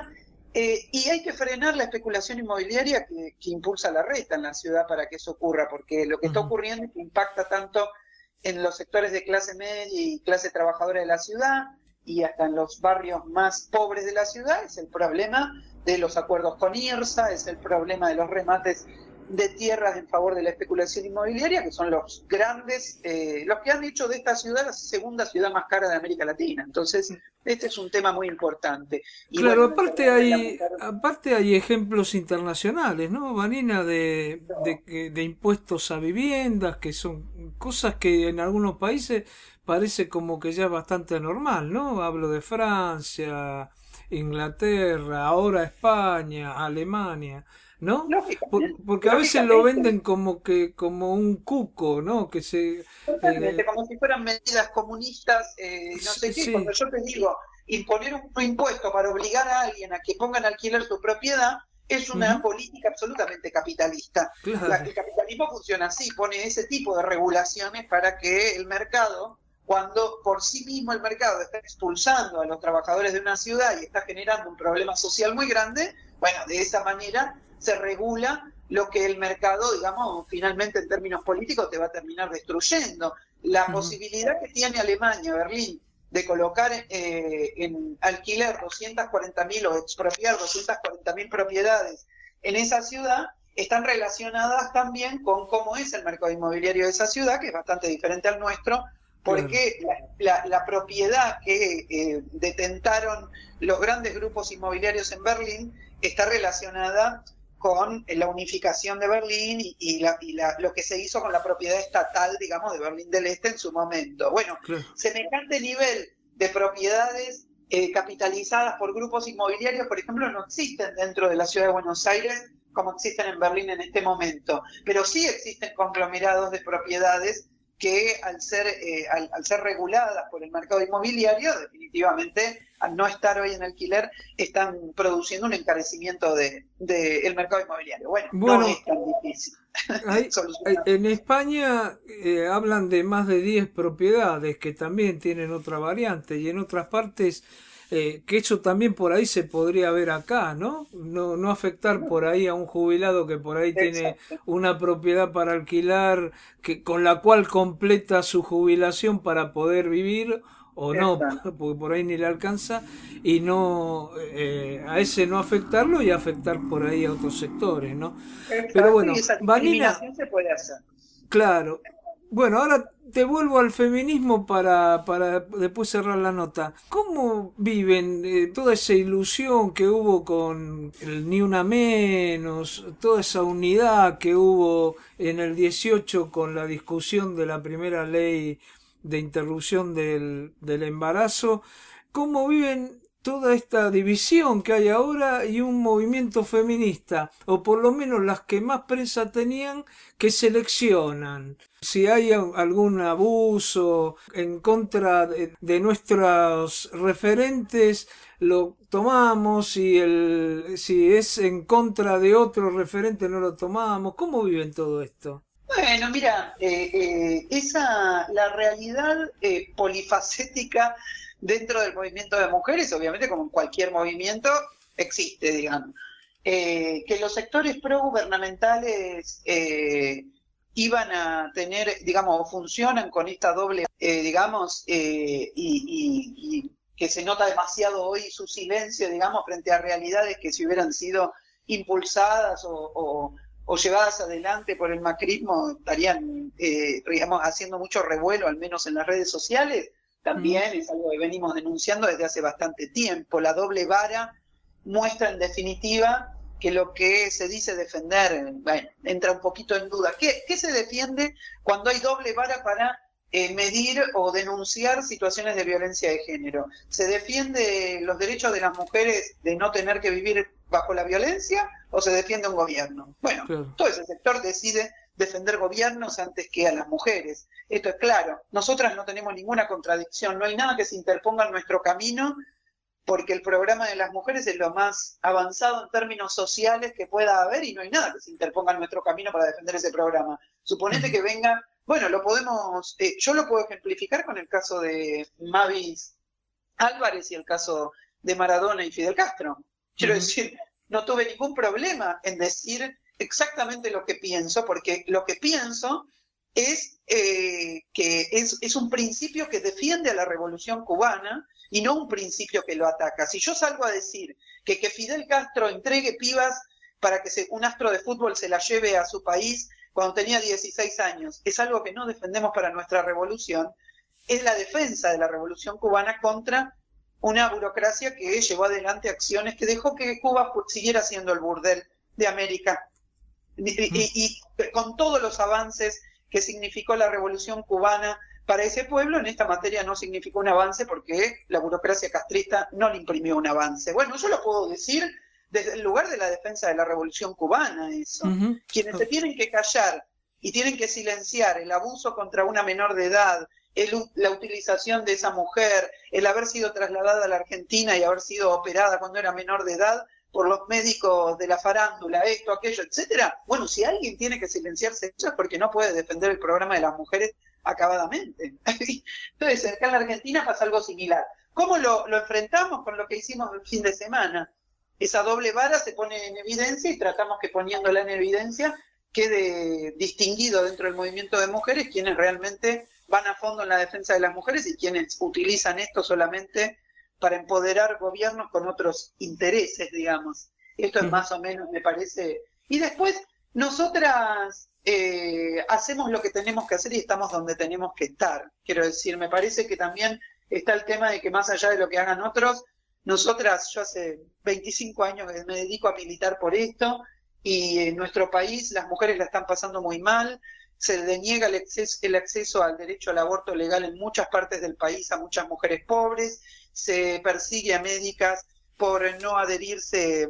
Y hay que frenar la especulación inmobiliaria que impulsa la renta en la ciudad para que eso ocurra, porque lo que está ocurriendo es que impacta tanto en los sectores de clase media y clase trabajadora de la ciudad y hasta en los barrios más pobres de la ciudad. Es el problema de los acuerdos con IRSA, es el problema de los remates de tierras en favor de la especulación inmobiliaria, que son los grandes, los que han hecho de esta ciudad la segunda ciudad más cara de América Latina. Entonces, este es un tema muy importante. Y claro, bueno, aparte hay ejemplos internacionales, ¿no, Vanina? De impuestos a viviendas, que son cosas que en algunos países parece como que ya es bastante normal, ¿no? Hablo de Francia, Inglaterra, ahora España, Alemania, ¿no? Porque a veces lo venden como un cuco, ¿no? Que totalmente, como si fueran medidas comunistas, no sé qué. Cuando yo te digo, imponer un impuesto para obligar a alguien a que ponga en alquiler su propiedad es una política absolutamente capitalista. Claro. El capitalismo funciona así, pone ese tipo de regulaciones para que el mercado, cuando por sí mismo el mercado está expulsando a los trabajadores de una ciudad y está generando un problema social muy grande, bueno, de esa manera se regula lo que el mercado, digamos, finalmente en términos políticos te va a terminar destruyendo. La posibilidad que tiene Alemania, Berlín, de colocar en alquiler 240.000 o expropiar 240.000 propiedades en esa ciudad, están relacionadas también con cómo es el mercado inmobiliario de esa ciudad, que es bastante diferente al nuestro, porque la propiedad que detentaron los grandes grupos inmobiliarios en Berlín está relacionada con la unificación de Berlín y lo que se hizo con la propiedad estatal, digamos, de Berlín del Este en su momento. Bueno, semejante nivel de propiedades capitalizadas por grupos inmobiliarios, por ejemplo, no existen dentro de la ciudad de Buenos Aires como existen en Berlín en este momento, pero sí existen conglomerados de propiedades que al ser reguladas por el mercado inmobiliario, definitivamente, al no estar hoy en alquiler, están produciendo un encarecimiento del mercado inmobiliario. Bueno, no es tan difícil. En España hablan de más de 10 propiedades que también tienen otra variante, y en otras partes que eso también por ahí se podría ver acá, ¿no? No afectar por ahí a un jubilado que por ahí tiene una propiedad para alquilar con la cual completa su jubilación para poder vivir, o no, porque por ahí ni le alcanza, y no a ese no afectarlo y afectar por ahí a otros sectores, ¿no? Pero bueno, Vanina, se puede hacer. Claro. Bueno, ahora te vuelvo al feminismo para después cerrar la nota. ¿Cómo viven toda esa ilusión que hubo con el Ni Una Menos, toda esa unidad que hubo en el 18 con la discusión de la primera ley de interrupción del embarazo? ¿Cómo viven toda esta división que hay ahora y un movimiento feminista, o por lo menos las que más prensa tenían, que seleccionan si hay algún abuso en contra de nuestros referentes, lo tomamos, si es en contra de otro referente no lo tomamos? ¿Cómo viven todo esto? Bueno, mira, la realidad polifacética dentro del movimiento de mujeres, obviamente como en cualquier movimiento, existe, digamos. Que los sectores progubernamentales iban a tener, digamos, funcionan con esta doble, digamos, y que se nota demasiado hoy su silencio, digamos, frente a realidades que si hubieran sido impulsadas o llevadas adelante por el macrismo estarían, digamos, haciendo mucho revuelo, al menos en las redes sociales. También es algo que venimos denunciando desde hace bastante tiempo. La doble vara muestra en definitiva que lo que se dice defender, bueno, entra un poquito en duda. ¿Qué se defiende cuando hay doble vara para medir o denunciar situaciones de violencia de género? ¿Se defiende los derechos de las mujeres de no tener que vivir bajo la violencia o se defiende un gobierno? Bueno, todo ese sector decide defender gobiernos antes que a las mujeres. Esto es claro. Nosotras no tenemos ninguna contradicción, no hay nada que se interponga en nuestro camino porque el programa de las mujeres es lo más avanzado en términos sociales que pueda haber y no hay nada que se interponga en nuestro camino para defender ese programa. Suponete que venga, bueno, yo lo puedo ejemplificar con el caso de Mavis Álvarez y el caso de Maradona y Fidel Castro. Quiero decir, no tuve ningún problema en decir exactamente lo que pienso, porque lo que pienso es que es un principio que defiende a la Revolución Cubana y no un principio que lo ataca. Si yo salgo a decir que Fidel Castro entregue pibas para que un astro de fútbol se la lleve a su país cuando tenía 16 años, es algo que no defendemos para nuestra revolución, es la defensa de la Revolución Cubana contra una burocracia que llevó adelante acciones que dejó que Cuba siguiera siendo el burdel de América. Y con todos los avances que significó la Revolución Cubana para ese pueblo, en esta materia no significó un avance porque la burocracia castrista no le imprimió un avance. Bueno, yo lo puedo decir desde el lugar de la defensa de la Revolución Cubana, eso. Quienes se tienen que callar y tienen que silenciar el abuso contra una menor de edad, la utilización de esa mujer, el haber sido trasladada a la Argentina y haber sido operada cuando era menor de edad por los médicos de la farándula, esto, aquello, etcétera. Bueno, si alguien tiene que silenciarse eso es porque no puede defender el programa de las mujeres acabadamente. Entonces, acá en la Argentina pasa algo similar. ¿Cómo lo enfrentamos con lo que hicimos el fin de semana? Esa doble vara se pone en evidencia y tratamos que poniéndola en evidencia quede distinguido dentro del movimiento de mujeres quienes realmente van a fondo en la defensa de las mujeres y quienes utilizan esto solamente para empoderar gobiernos con otros intereses, digamos. Esto es más o menos, me parece. Y después, nosotras hacemos lo que tenemos que hacer y estamos donde tenemos que estar. Quiero decir, me parece que también está el tema de que más allá de lo que hagan otros, nosotras, yo hace 25 años que me dedico a militar por esto, y en nuestro país las mujeres la están pasando muy mal, se deniega el acceso al derecho al aborto legal en muchas partes del país a muchas mujeres pobres, se persigue a médicas por no adherirse,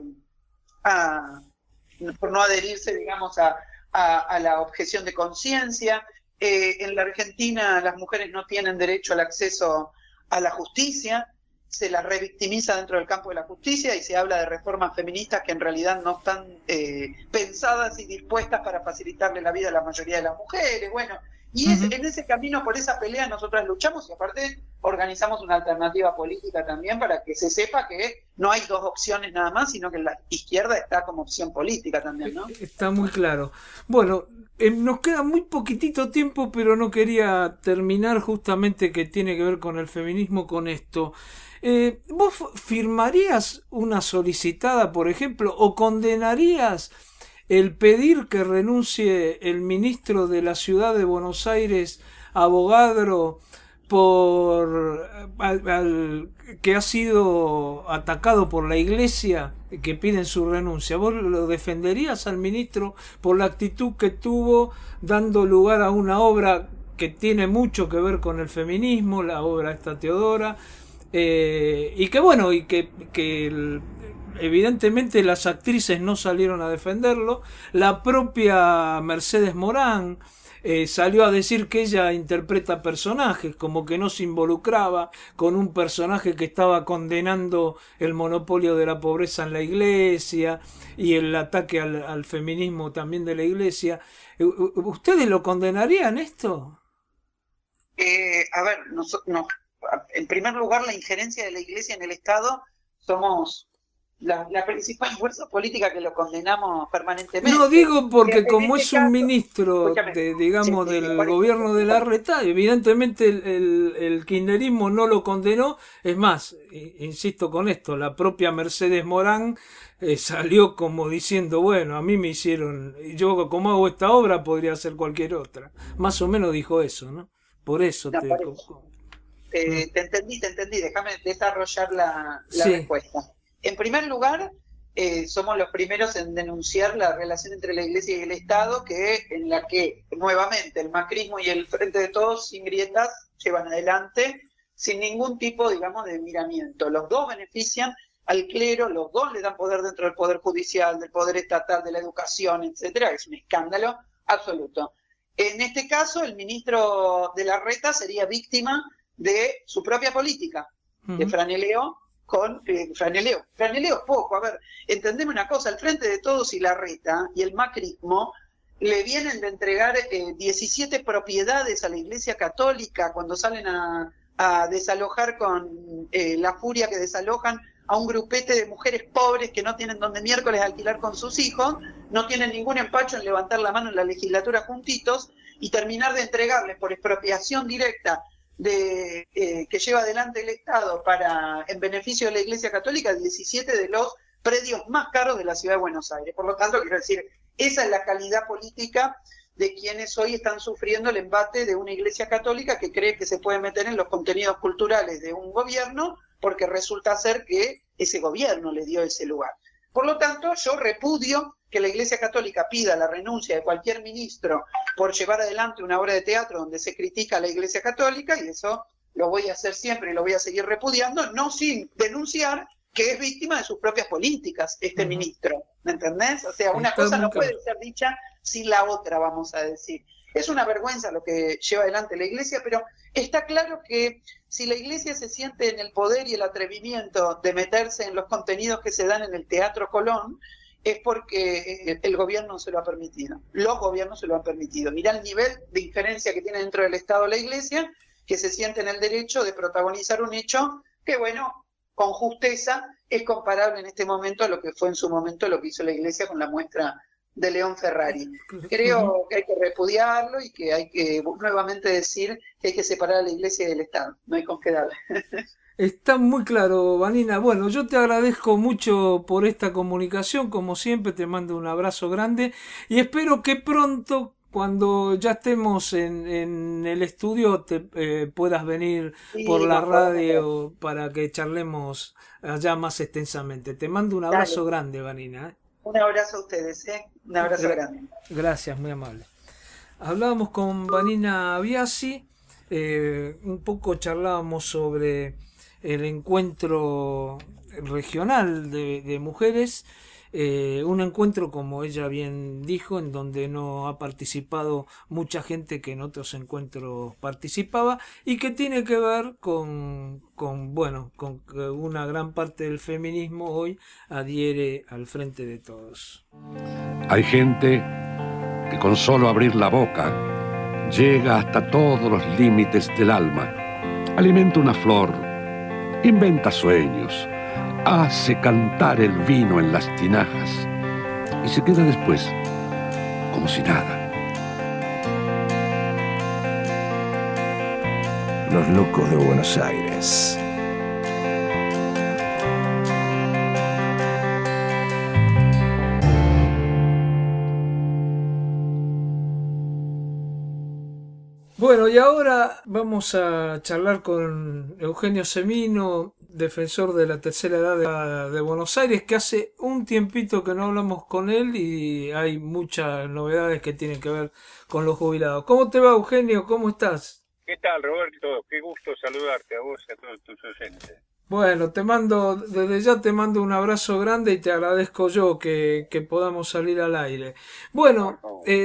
digamos, a la objeción de conciencia. En la Argentina las mujeres no tienen derecho al acceso a la justicia, se las revictimiza dentro del campo de la justicia y se habla de reformas feministas que en realidad no están pensadas y dispuestas para facilitarle la vida a la mayoría de las mujeres. Bueno, y en ese camino, por esa pelea, nosotras luchamos y aparte organizamos una alternativa política también para que se sepa que no hay dos opciones nada más, sino que la izquierda está como opción política también, ¿no? Está muy claro. Bueno, nos queda muy poquitito tiempo, pero no quería terminar justamente que tiene que ver con el feminismo con esto. ¿Vos firmarías una solicitada, por ejemplo, o condenarías el pedir que renuncie el ministro de la Ciudad de Buenos Aires, Avogadro, que ha sido atacado por la Iglesia, que piden su renuncia? ¿Vos lo defenderías al ministro por la actitud que tuvo dando lugar a una obra que tiene mucho que ver con el feminismo, la obra esta Teodora, y que bueno, y que evidentemente las actrices no salieron a defenderlo? La propia Mercedes Morán salió a decir que ella interpreta personajes, como que no se involucraba con un personaje que estaba condenando el monopolio de la pobreza en la Iglesia y el ataque al feminismo también de la Iglesia. ¿Ustedes lo condenarían esto? A ver, en primer lugar, la injerencia de la Iglesia en el Estado, somos la principal fuerza política que lo condenamos permanentemente. No, digo porque como es un ministro del gobierno de Larreta, evidentemente el kirchnerismo no lo condenó. Es más, insisto con esto, la propia Mercedes Morán salió como diciendo, bueno, a mí me hicieron, yo como hago esta obra podría hacer cualquier otra. Más o menos dijo eso, ¿no? Por eso te entendí, déjame desarrollar la respuesta. En primer lugar, somos los primeros en denunciar la relación entre la Iglesia y el Estado, en la que, nuevamente, el macrismo y el Frente de Todos, sin grietas, llevan adelante, sin ningún tipo, digamos, de miramiento. Los dos benefician al clero, los dos le dan poder dentro del poder judicial, del poder estatal, de la educación, etcétera. Es un escándalo absoluto. En este caso, el ministro de Larreta sería víctima de su propia política, de franeleo con Franeleo. Franeleo es poco, a ver, entendeme una cosa, el Frente de Todos y Larreta y el macrismo le vienen de entregar 17 propiedades a la Iglesia Católica cuando salen a desalojar con la furia que desalojan a un grupete de mujeres pobres que no tienen donde miércoles alquilar con sus hijos, no tienen ningún empacho en levantar la mano en la legislatura juntitos y terminar de entregarles por expropiación directa que lleva adelante el Estado en beneficio de la Iglesia Católica 17 de los predios más caros de la ciudad de Buenos Aires. Por lo tanto, quiero decir, esa es la calidad política de quienes hoy están sufriendo el embate de una Iglesia Católica que cree que se puede meter en los contenidos culturales de un gobierno porque resulta ser que ese gobierno le dio ese lugar. Por lo tanto, yo repudio que la Iglesia Católica pida la renuncia de cualquier ministro por llevar adelante una obra de teatro donde se critica a la Iglesia Católica, y eso lo voy a hacer siempre y lo voy a seguir repudiando, no sin denunciar que es víctima de sus propias políticas este ministro, ¿me entendés? O sea, una cosa no puede ser dicha sin la otra, vamos a decir. Es una vergüenza lo que lleva adelante la Iglesia, pero está claro que si la Iglesia se siente en el poder y el atrevimiento de meterse en los contenidos que se dan en el Teatro Colón, es porque el gobierno se lo ha permitido, los gobiernos se lo han permitido. Mirá el nivel de injerencia que tiene dentro del Estado la Iglesia, que se siente en el derecho de protagonizar un hecho que, bueno, con justeza es comparable en este momento a lo que fue en su momento lo que hizo la Iglesia con la muestra de León Ferrari. Creo que hay que repudiarlo y que hay que nuevamente decir que hay que separar a la Iglesia del Estado, no hay con qué darle. Está muy claro, Vanina. Bueno, yo te agradezco mucho por esta comunicación, como siempre te mando un abrazo grande y espero que pronto, cuando ya estemos en el estudio, te puedas venir por la radio para que charlemos allá más extensamente. Te mando un abrazo grande, Vanina. Un abrazo a ustedes, un abrazo grande. Gracias, muy amable. Hablábamos con Vanina Biasi, un poco charlábamos sobre el encuentro regional de mujeres, un encuentro, como ella bien dijo, en donde no ha participado mucha gente que en otros encuentros participaba y que tiene que ver con que una gran parte del feminismo hoy adhiere al Frente de Todos. Hay gente que con solo abrir la boca llega hasta todos los límites del alma, alimenta una flor, inventa sueños, hace cantar el vino en las tinajas y se queda después como si nada. Los locos de Buenos Aires. Bueno, y ahora vamos a charlar con Eugenio Semino, defensor de la tercera edad de Buenos Aires, que hace un tiempito que no hablamos con él y hay muchas novedades que tienen que ver con los jubilados. ¿Cómo te va, Eugenio? ¿Cómo estás? ¿Qué tal, Roberto? Qué gusto saludarte a vos y a todos tus oyentes. Bueno, desde ya te mando un abrazo grande y te agradezco yo que podamos salir al aire. Bueno,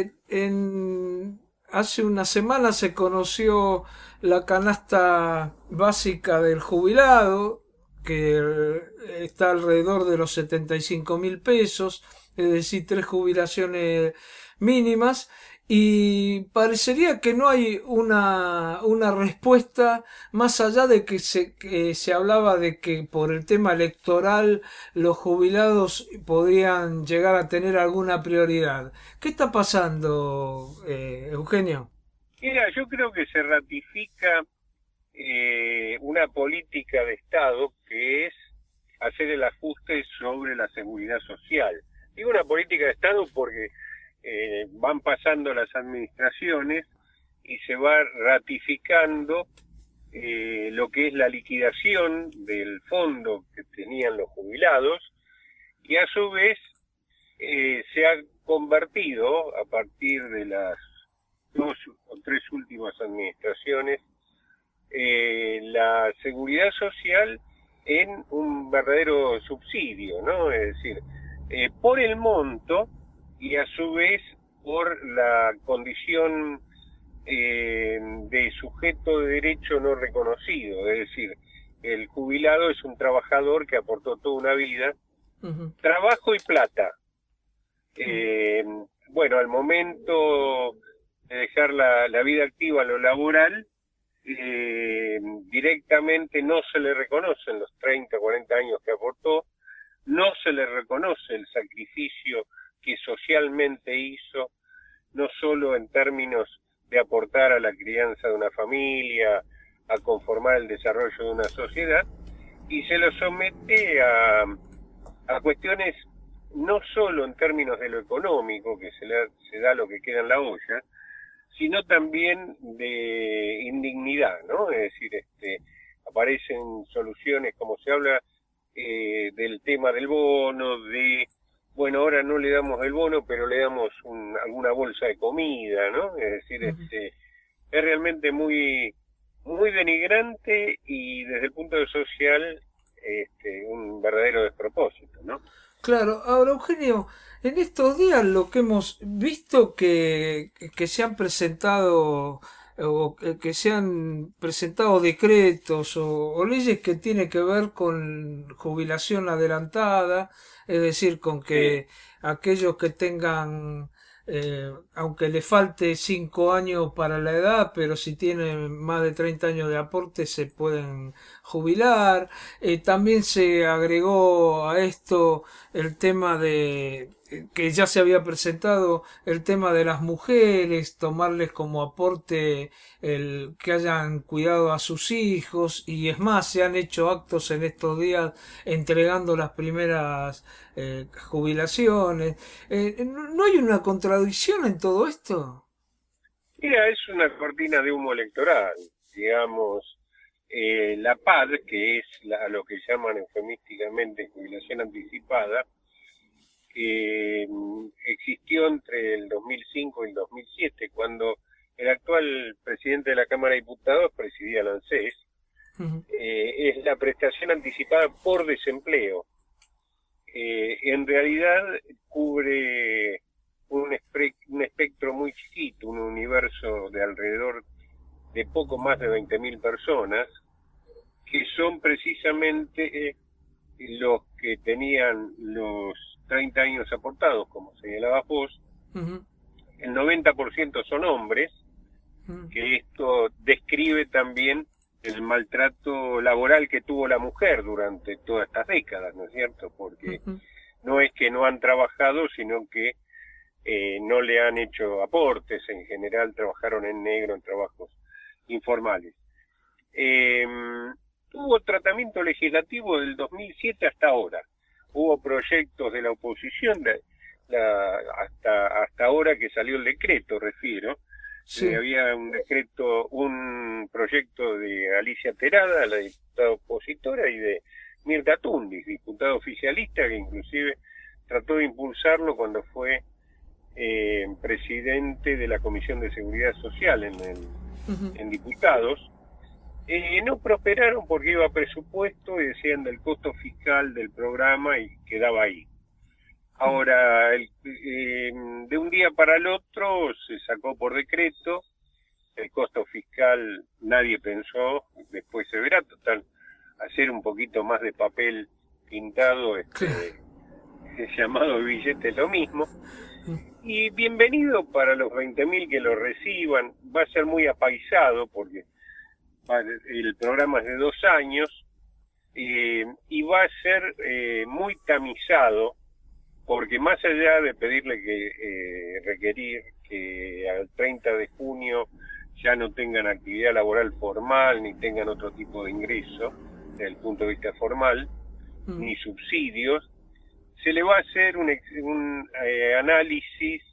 hace una semana se conoció la canasta básica del jubilado, que está alrededor de los 75.000 pesos, es decir, 3 jubilaciones mínimas, y parecería que no hay una respuesta más allá de que se hablaba de que por el tema electoral los jubilados podrían llegar a tener alguna prioridad. ¿Qué está pasando, Eugenio? Mira, yo creo que se ratifica una política de Estado que es hacer el ajuste sobre la seguridad social. Digo una política de Estado porque van pasando las administraciones y se va ratificando lo que es la liquidación del fondo que tenían los jubilados y a su vez se ha convertido a partir de las 2 o 3 últimas administraciones la seguridad social en un verdadero subsidio, ¿no? Es decir, por el monto y a su vez por la condición de sujeto de derecho no reconocido, es decir, el jubilado es un trabajador que aportó toda una vida, trabajo y plata. Bueno, al momento de dejar la vida activa, lo laboral, directamente no se le reconocen los 30, 40 años que aportó, no se le reconoce el sacrificio que socialmente hizo, no solo en términos de aportar a la crianza de una familia, a conformar el desarrollo de una sociedad, y se lo somete a cuestiones no solo en términos de lo económico, que se da lo que queda en la olla, sino también de indignidad, ¿no? Es decir, aparecen soluciones, como se habla del tema del bono, bueno, ahora no le damos el bono, pero le damos alguna bolsa de comida, ¿no? Es decir, es realmente muy, muy denigrante y desde el punto de social, un verdadero despropósito, ¿no? Claro, ahora Eugenio, en estos días lo que hemos visto que se han presentado decretos o leyes que tienen que ver con jubilación adelantada, es decir, con que aquellos que tengan, aunque le falte 5 años para la edad, pero si tienen más de 30 años de aporte se pueden jubilar. También se agregó a esto el tema de que ya se había presentado, el tema de las mujeres, tomarles como aporte el que hayan cuidado a sus hijos, y es más, se han hecho actos en estos días entregando las primeras jubilaciones. ¿No hay una contradicción en todo esto? Mira, es una cortina de humo electoral, digamos. La PAD, que es lo que llaman eufemísticamente jubilación anticipada, existió entre el 2005 y el 2007, cuando el actual presidente de la Cámara de Diputados presidía la ANSES. Es la prestación anticipada por desempleo. En realidad cubre un espectro muy chiquito, un universo de alrededor de poco más de 20.000 personas, que son precisamente los que tenían los 30 años aportados, como señalabas vos. El 90% son hombres, que esto describe también el maltrato laboral que tuvo la mujer durante todas estas décadas, ¿no es cierto? Porque no es que no han trabajado, sino que no le han hecho aportes, en general trabajaron en negro en trabajos informales. Tuvo tratamiento legislativo del 2007 hasta ahora. Hubo proyectos de la oposición hasta ahora que salió el decreto, refiero. Sí. Había un proyecto de Alicia Terada, la diputada opositora, y de Mirta Tundis, diputada oficialista, que inclusive trató de impulsarlo cuando fue presidente de la Comisión de Seguridad Social en Diputados. No prosperaron porque iba a presupuesto y decían del costo fiscal del programa y quedaba ahí. Ahora, de un día para el otro se sacó por decreto, el costo fiscal nadie pensó, después se verá, total, hacer un poquito más de papel pintado, llamado billete es lo mismo. Y bienvenido para los 20.000 que lo reciban, va a ser muy apaisado porque el programa es de 2 años y va a ser muy tamizado, porque más allá de pedirle requerir que al 30 de junio ya no tengan actividad laboral formal ni tengan otro tipo de ingreso desde el punto de vista formal, ni subsidios, se le va a hacer un análisis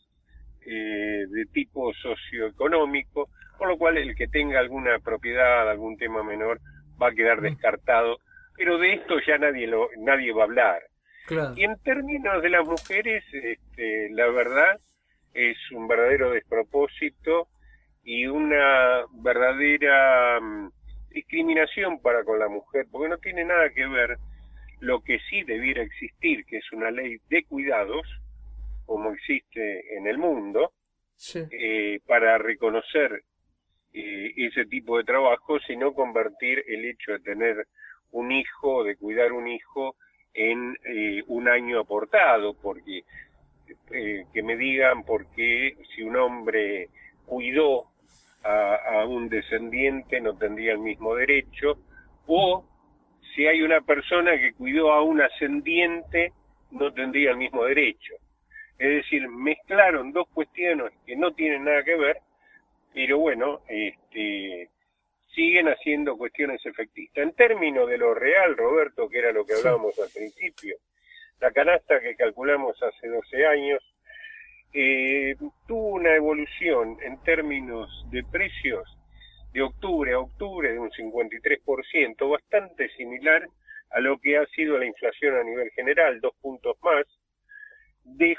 de tipo socioeconómico, con lo cual el que tenga alguna propiedad, algún tema menor, va a quedar descartado, pero de esto ya nadie va a hablar. Claro. Y en términos de las mujeres, la verdad es un verdadero despropósito y una verdadera discriminación para con la mujer, porque no tiene nada que ver lo que sí debiera existir, que es una ley de cuidados, como existe en el mundo, sí. Para reconocer ese tipo de trabajo, sino convertir el hecho de tener un hijo, de cuidar un hijo en un año aportado, porque que me digan por qué si un hombre cuidó a un descendiente no tendría el mismo derecho, o si hay una persona que cuidó a un ascendiente no tendría el mismo derecho. Es decir, mezclaron dos cuestiones que no tienen nada que ver, pero bueno, siguen haciendo cuestiones efectistas. En términos de lo real, Roberto, que era lo que hablábamos al principio, la canasta que calculamos hace 12 años tuvo una evolución en términos de precios de octubre a octubre de un 53%, bastante similar a lo que ha sido la inflación a nivel general, 2 puntos más. De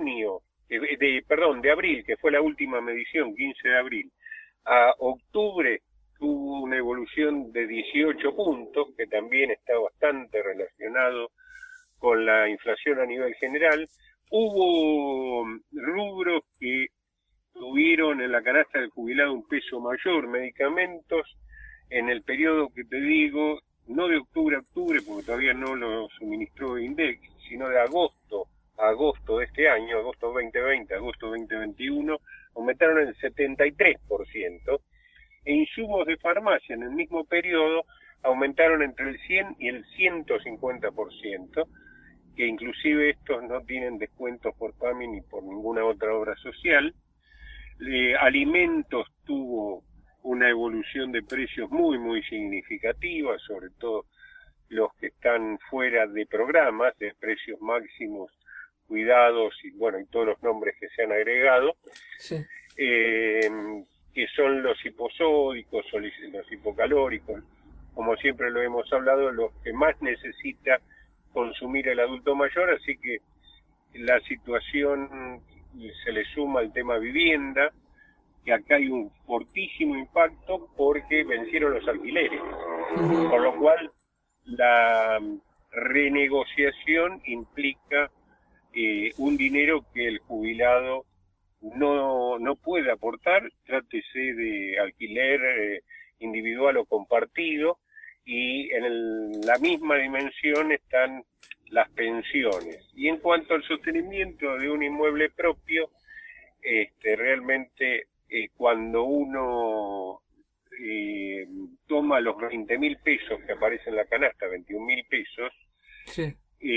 abril, que fue la última medición, 15 de abril, a octubre tuvo una evolución de 18 puntos, que también está bastante relacionado con la inflación a nivel general. Hubo rubros que tuvieron en la canasta del jubilado un peso mayor, medicamentos, en el periodo que te digo, no de octubre a octubre, porque todavía no lo suministró INDEC, sino de agosto a agosto de este año, agosto 2020, agosto 2021, aumentaron el 73%, e insumos de farmacia en el mismo periodo aumentaron entre el 100 y el 150%, que inclusive estos no tienen descuentos por PAMI ni por ninguna otra obra social. Alimentos tuvo una evolución de precios muy, muy significativa, sobre todo los que están fuera de programas, de precios máximos, cuidados y bueno, y todos los nombres que se han agregado, Sí. Que son los hiposódicos o los hipocalóricos, como siempre lo hemos hablado, los que más necesita consumir el adulto mayor, así que la situación se le suma el tema vivienda, que acá hay un fortísimo impacto porque vencieron los alquileres, por lo cual la renegociación implica un dinero que el jubilado no puede aportar, trátese de alquiler individual o compartido, y en la misma dimensión están las pensiones. Y en cuanto al sostenimiento de un inmueble propio, realmente cuando uno toma los 20.000 pesos que aparecen en la canasta, 21.000 pesos, Sí.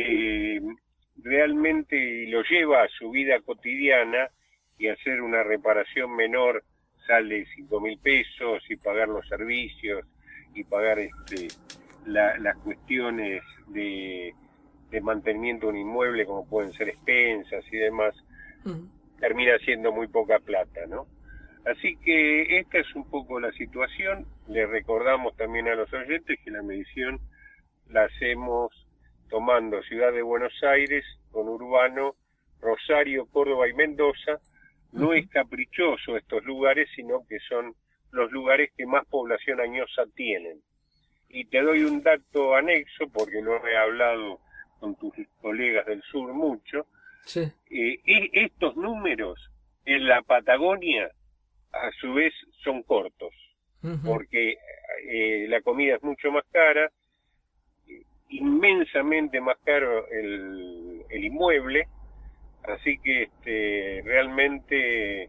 Realmente lo lleva a su vida cotidiana, y hacer una reparación menor sale 5.000 pesos, y pagar los servicios y pagar las cuestiones de mantenimiento de un inmueble, como pueden ser expensas y demás, termina siendo muy poca plata, ¿no? Así que esta es un poco la situación. Le recordamos también a los oyentes que la medición la hacemos tomando Ciudad de Buenos Aires, conurbano, Rosario, Córdoba y Mendoza. No es caprichoso estos lugares, sino que son los lugares que más población añosa tienen. Y te doy un dato anexo, porque lo he hablado con tus colegas del sur mucho. Sí. Estos números en la Patagonia, a su vez, son cortos, porque la comida es mucho más cara, inmensamente más caro el inmueble, así que realmente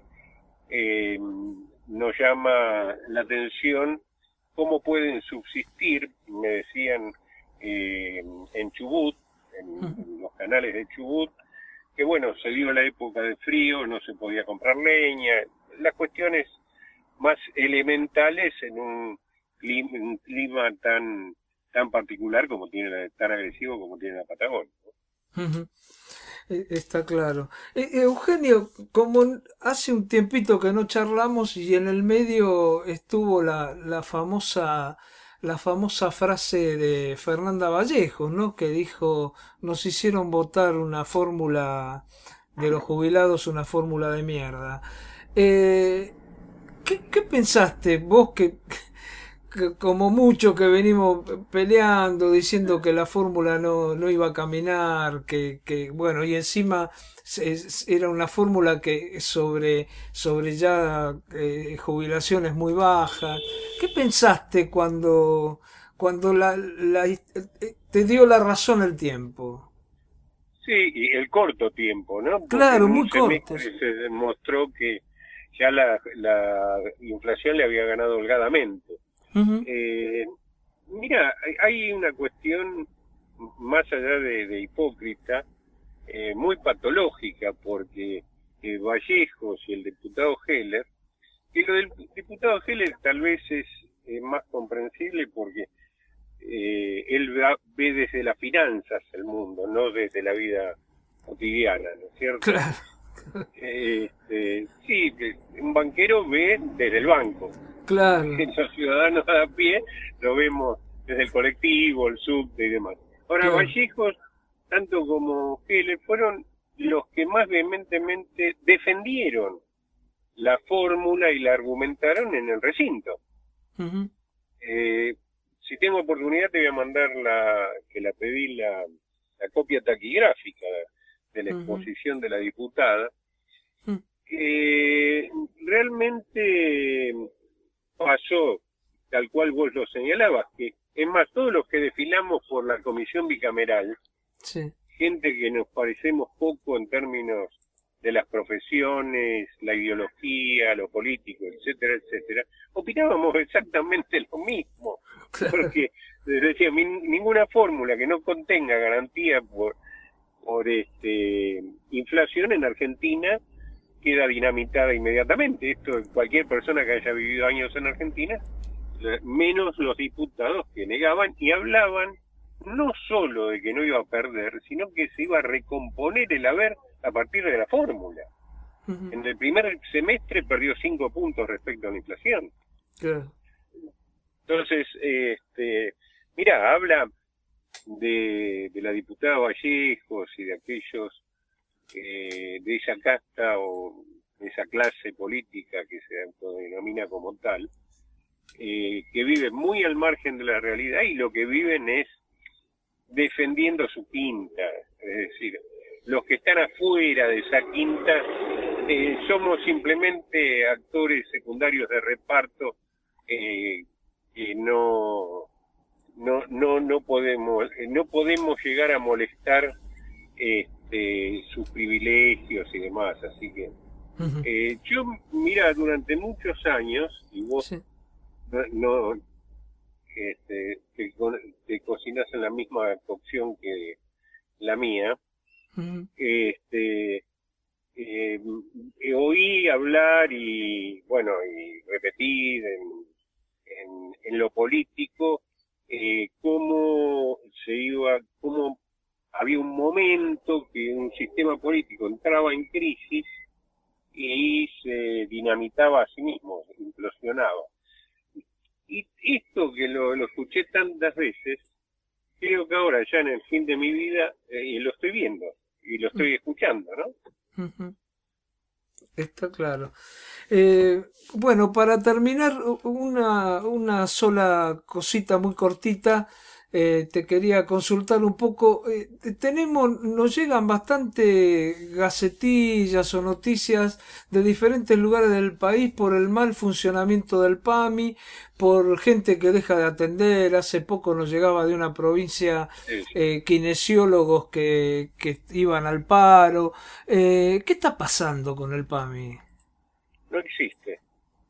nos llama la atención cómo pueden subsistir, me decían, en Chubut, en los canales de Chubut, que bueno, se dio la época de frío, no se podía comprar leña, las cuestiones más elementales en un clima tan particular como tiene, tan agresivo como tiene la Patagonia, ¿no? Está claro. Eugenio, como hace un tiempito que no charlamos y en el medio estuvo la famosa frase de Fernanda Vallejos, ¿no? Que dijo, nos hicieron votar una fórmula de los jubilados, una fórmula de mierda. ¿Qué pensaste vos que como mucho que venimos peleando, diciendo que la fórmula no iba a caminar, que bueno, y encima era una fórmula que sobre ya jubilaciones muy bajas? ¿Qué pensaste cuando cuando te dio la razón el tiempo. Sí, y el corto tiempo, ¿no? Porque claro, en un muy corto. Se demostró que ya la inflación le había ganado holgadamente. Uh-huh. Mira, hay una cuestión más allá de hipócrita, muy patológica, porque Vallejos y el diputado Heller, que lo del diputado Heller tal vez es más comprensible porque él ve desde las finanzas el mundo, no desde la vida cotidiana, ¿no es cierto? Claro. Sí, un banquero ve desde el banco. Claro. Los ciudadanos a pie lo vemos desde el colectivo, el subte y demás. Ahora, claro. Vallejos, tanto como Heller, fueron los que más vehementemente defendieron la fórmula y la argumentaron en el recinto. Uh-huh. Si tengo oportunidad te voy a mandar que la pedí la copia taquigráfica de la exposición de la diputada, que realmente pasó tal cual vos lo señalabas, que es más, todos los que desfilamos por la comisión bicameral, sí. Gente que nos parecemos poco en términos de las profesiones, la ideología, lo político, etcétera, etcétera, opinábamos exactamente lo mismo, claro. Porque decía, ninguna fórmula que no contenga garantía por inflación en Argentina queda dinamitada inmediatamente. Esto cualquier persona que haya vivido años en Argentina, menos los diputados que negaban y hablaban no solo de que no iba a perder, sino que se iba a recomponer el haber a partir de la fórmula. Uh-huh. En el primer semestre perdió 5 puntos respecto a la inflación. Claro. Entonces, mira, habla de la diputada Vallejos y de aquellos de esa casta o esa clase política que se autodenomina como tal, que viven muy al margen de la realidad y lo que viven es defendiendo su quinta. Es decir, los que están afuera de esa quinta somos simplemente actores secundarios de reparto que no podemos llegar a molestar sus privilegios y demás. Así que yo, mira, durante muchos años, y vos sí. Te cocinas en la misma cocción que la mía, oí hablar y bueno, y repetir en lo político cómo había un momento que un sistema político entraba en crisis y se dinamitaba a sí mismo, implosionaba. Y esto que lo escuché tantas veces, creo que ahora ya en el fin de mi vida lo estoy viendo y lo estoy escuchando, ¿no? Uh-huh. Está claro. Bueno, para terminar, una sola cosita muy cortita. Te quería consultar un poco. Nos llegan bastante gacetillas o noticias de diferentes lugares del país por el mal funcionamiento del PAMI, por gente que deja de atender. Hace poco nos llegaba de una provincia kinesiólogos que iban al paro. ¿Qué está pasando con el PAMI? No existe.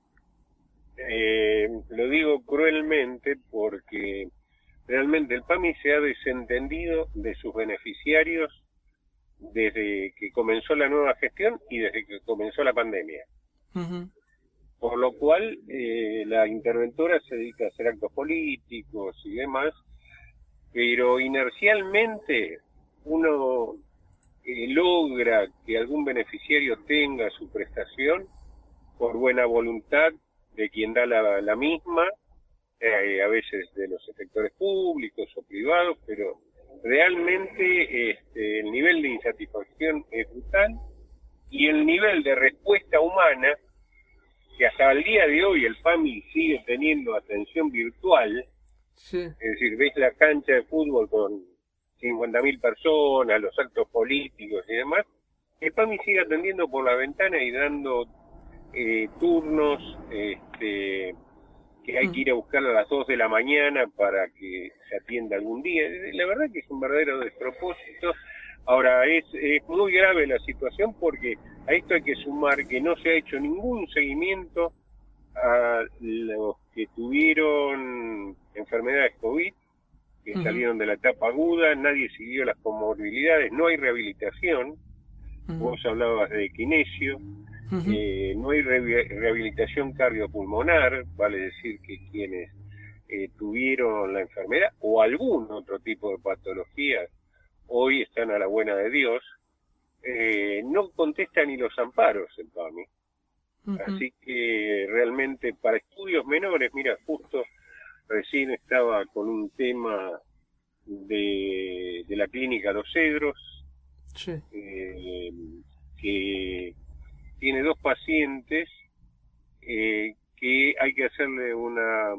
Lo digo cruelmente porque realmente el PAMI se ha desentendido de sus beneficiarios desde que comenzó la nueva gestión y desde que comenzó la pandemia. Uh-huh. Por lo cual la interventora se dedica a hacer actos políticos y demás, pero inercialmente uno logra que algún beneficiario tenga su prestación por buena voluntad de quien da la misma, a veces de los sectores públicos o privados, pero realmente el nivel de insatisfacción es brutal y el nivel de respuesta humana, que hasta el día de hoy el PAMI sigue teniendo atención virtual, sí. Es decir, ves la cancha de fútbol con 50.000 personas, los actos políticos y demás, el PAMI sigue atendiendo por la ventana y dando turnos que hay que ir a buscarla a las 2 de la mañana para que se atienda algún día. La verdad que es un verdadero despropósito. Ahora, es muy grave la situación porque a esto hay que sumar que no se ha hecho ningún seguimiento a los que tuvieron enfermedades COVID, que salieron de la etapa aguda, nadie siguió las comorbilidades, no hay rehabilitación, vos hablabas de kinesio, no hay rehabilitación cardiopulmonar, vale decir que quienes tuvieron la enfermedad o algún otro tipo de patologías hoy están a la buena de Dios, no contesta ni los amparos el PAMI. Así que realmente para estudios menores, mira, justo recién estaba con un tema de la clínica Los Cedros, que tiene 2 pacientes que hay que hacerle una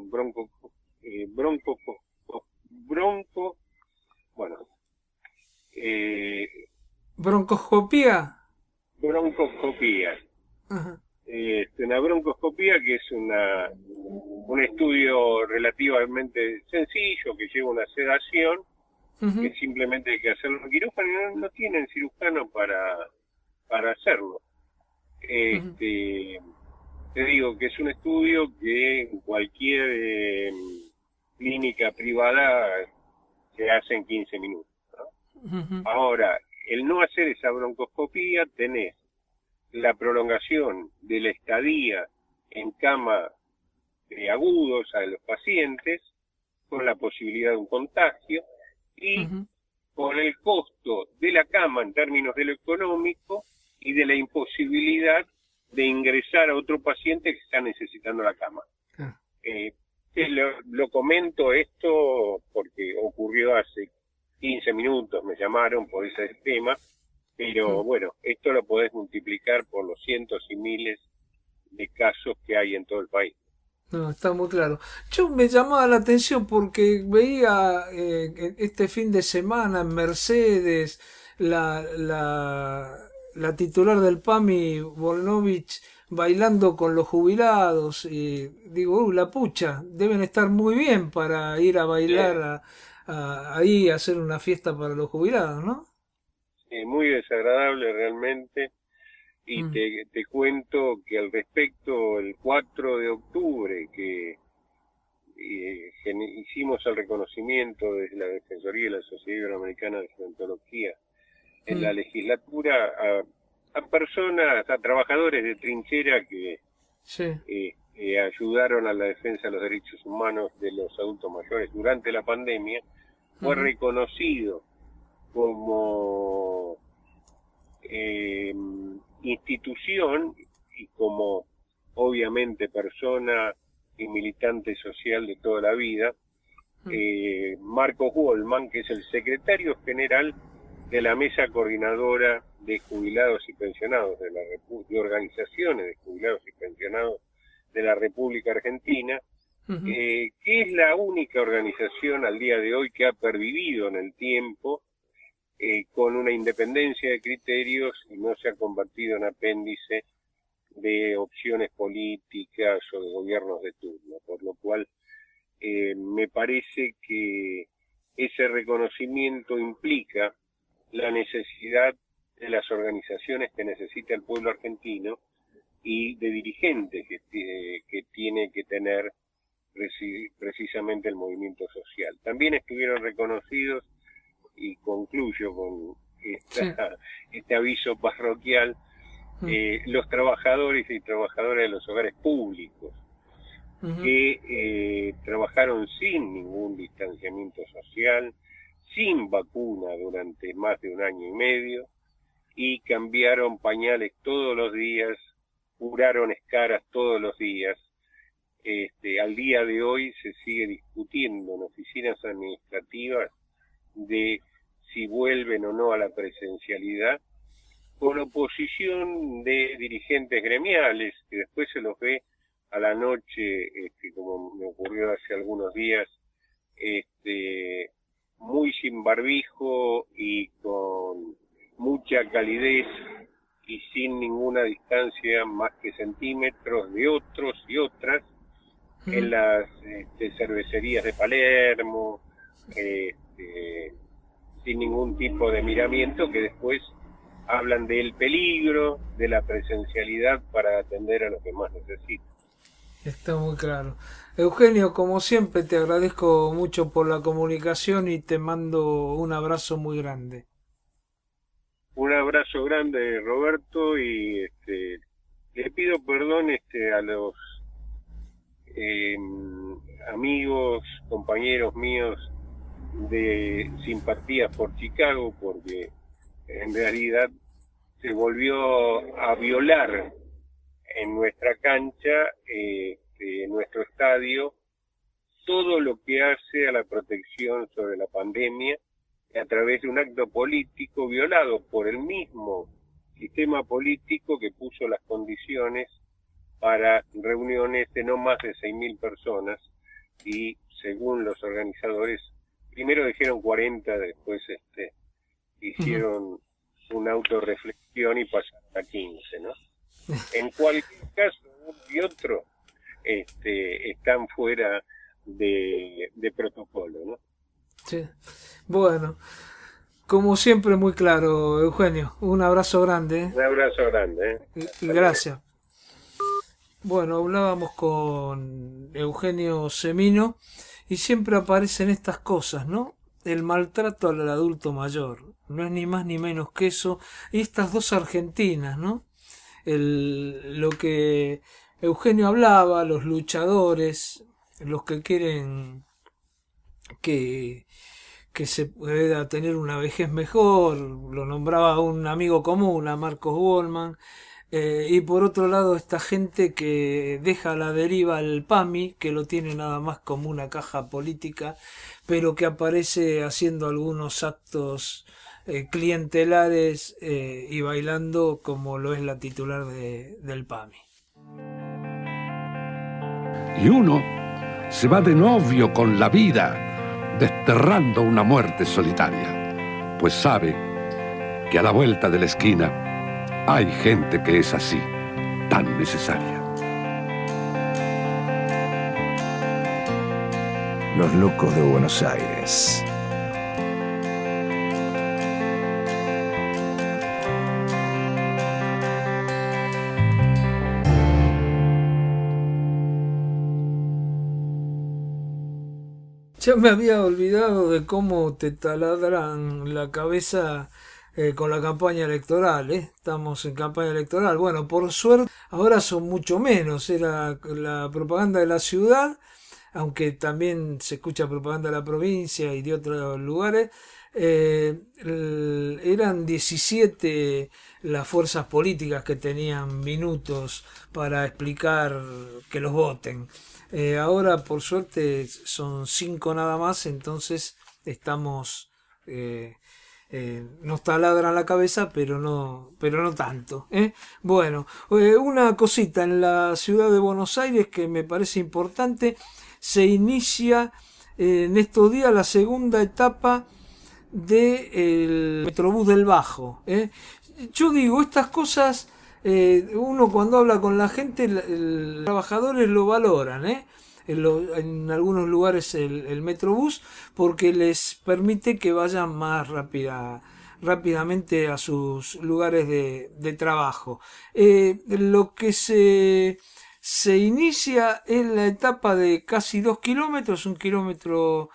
broncoscopía. Una broncoscopía que es un estudio relativamente sencillo que lleva una sedación, que simplemente hay que hacerlo en quirófano y no tienen cirujano para hacerlo. Te digo que es un estudio que en cualquier clínica privada se hace en 15 minutos, ¿no? Ahora, el no hacer esa broncoscopía, tenés la prolongación de la estadía en cama de agudos a los pacientes, con la posibilidad de un contagio, y con el costo de la cama en términos de lo económico y de la imposibilidad de ingresar a otro paciente que está necesitando la cama. Lo comento esto porque ocurrió hace 15 minutos, me llamaron por ese tema, pero bueno, esto lo podés multiplicar por los cientos y miles de casos que hay en todo el país. No, está muy claro. Yo me llamaba la atención porque veía este fin de semana en Mercedes la titular del PAMI, Volnovich, bailando con los jubilados y digo, la pucha, deben estar muy bien para ir a bailar ahí a hacer una fiesta para los jubilados, ¿no? Muy desagradable realmente. Y te cuento que al respecto, el 4 de octubre, que hicimos el reconocimiento desde la Defensoría de la Sociedad Iberoamericana de Gerontología en la legislatura a personas, a trabajadores de trinchera que ayudaron a la defensa de los derechos humanos de los adultos mayores durante la pandemia, fue reconocido como institución y como obviamente persona y militante social de toda la vida, Marcos Wollman, que es el secretario general de la Mesa Coordinadora de Jubilados y Pensionados de organizaciones de jubilados y pensionados de la República Argentina, que es la única organización al día de hoy que ha pervivido en el tiempo con una independencia de criterios y no se ha convertido en apéndice de opciones políticas o de gobiernos de turno, por lo cual me parece que ese reconocimiento implica la necesidad de las organizaciones que necesita el pueblo argentino y de dirigentes que tiene que tener precisamente el movimiento social. También estuvieron reconocidos, y concluyo con este aviso parroquial, los trabajadores y trabajadoras de los hogares públicos que trabajaron sin ningún distanciamiento social, sin vacuna durante más de 1 año y medio, y cambiaron pañales todos los días, curaron escaras todos los días. Al día de hoy se sigue discutiendo en oficinas administrativas de si vuelven o no a la presencialidad, con oposición de dirigentes gremiales, que después se los ve a la noche, como me ocurrió hace algunos días, muy sin barbijo y con mucha calidez y sin ninguna distancia más que centímetros de otros y otras, en las cervecerías de Palermo, sin ningún tipo de miramiento, que después hablan del peligro, de la presencialidad para atender a los que más necesitan. Está muy claro. Eugenio, como siempre, te agradezco mucho por la comunicación y te mando un abrazo muy grande. Un abrazo grande, Roberto, y le pido perdón a los amigos, compañeros míos de simpatías por Chicago, porque en realidad se volvió a violar en nuestra cancha, en nuestro estadio, todo lo que hace a la protección sobre la pandemia a través de un acto político violado por el mismo sistema político que puso las condiciones para reuniones de no más de 6.000 personas y, según los organizadores, primero dijeron 40, después hicieron una autorreflexión y pasaron a 15, ¿no? En cualquier caso, uno y otro están fuera de protocolo, ¿no? Sí. Bueno, como siempre, muy claro, Eugenio. Un abrazo grande. Un abrazo grande. Gracias. Bueno, hablábamos con Eugenio Semino y siempre aparecen estas cosas, ¿no? El maltrato al adulto mayor. No es ni más ni menos que eso. Y estas dos argentinas, ¿no? Lo que Eugenio hablaba, los luchadores, los que quieren que se pueda tener una vejez mejor, lo nombraba un amigo común, a Marcos Goldman, y por otro lado esta gente que deja a la deriva al PAMI, que lo tiene nada más como una caja política, pero que aparece haciendo algunos actos clientelares y bailando como lo es la titular del PAMI. Y uno se va de novio con la vida, desterrando una muerte solitaria, pues sabe que a la vuelta de la esquina hay gente que es así, tan necesaria. Los locos de Buenos Aires. Ya me había olvidado de cómo te taladran la cabeza con la campaña electoral, ¿eh? Estamos en campaña electoral. Bueno, por suerte, ahora son mucho menos. Era la propaganda de la ciudad, aunque también se escucha propaganda de la provincia y de otros lugares. Eran 17 las fuerzas políticas que tenían minutos para explicar que los voten. Ahora por suerte son 5 nada más, entonces estamos nos taladran la cabeza, pero no tanto, ¿eh? Bueno, una cosita en la ciudad de Buenos Aires que me parece importante: se inicia en estos días la segunda etapa del Metrobús del Bajo, ¿eh? Yo digo, estas cosas uno cuando habla con la gente, los trabajadores lo valoran, ¿eh? En algunos lugares el Metrobús, porque les permite que vayan más rápidamente a sus lugares de trabajo. Lo que se inicia es la etapa de casi 2 kilómetros, 1,90 kilómetros,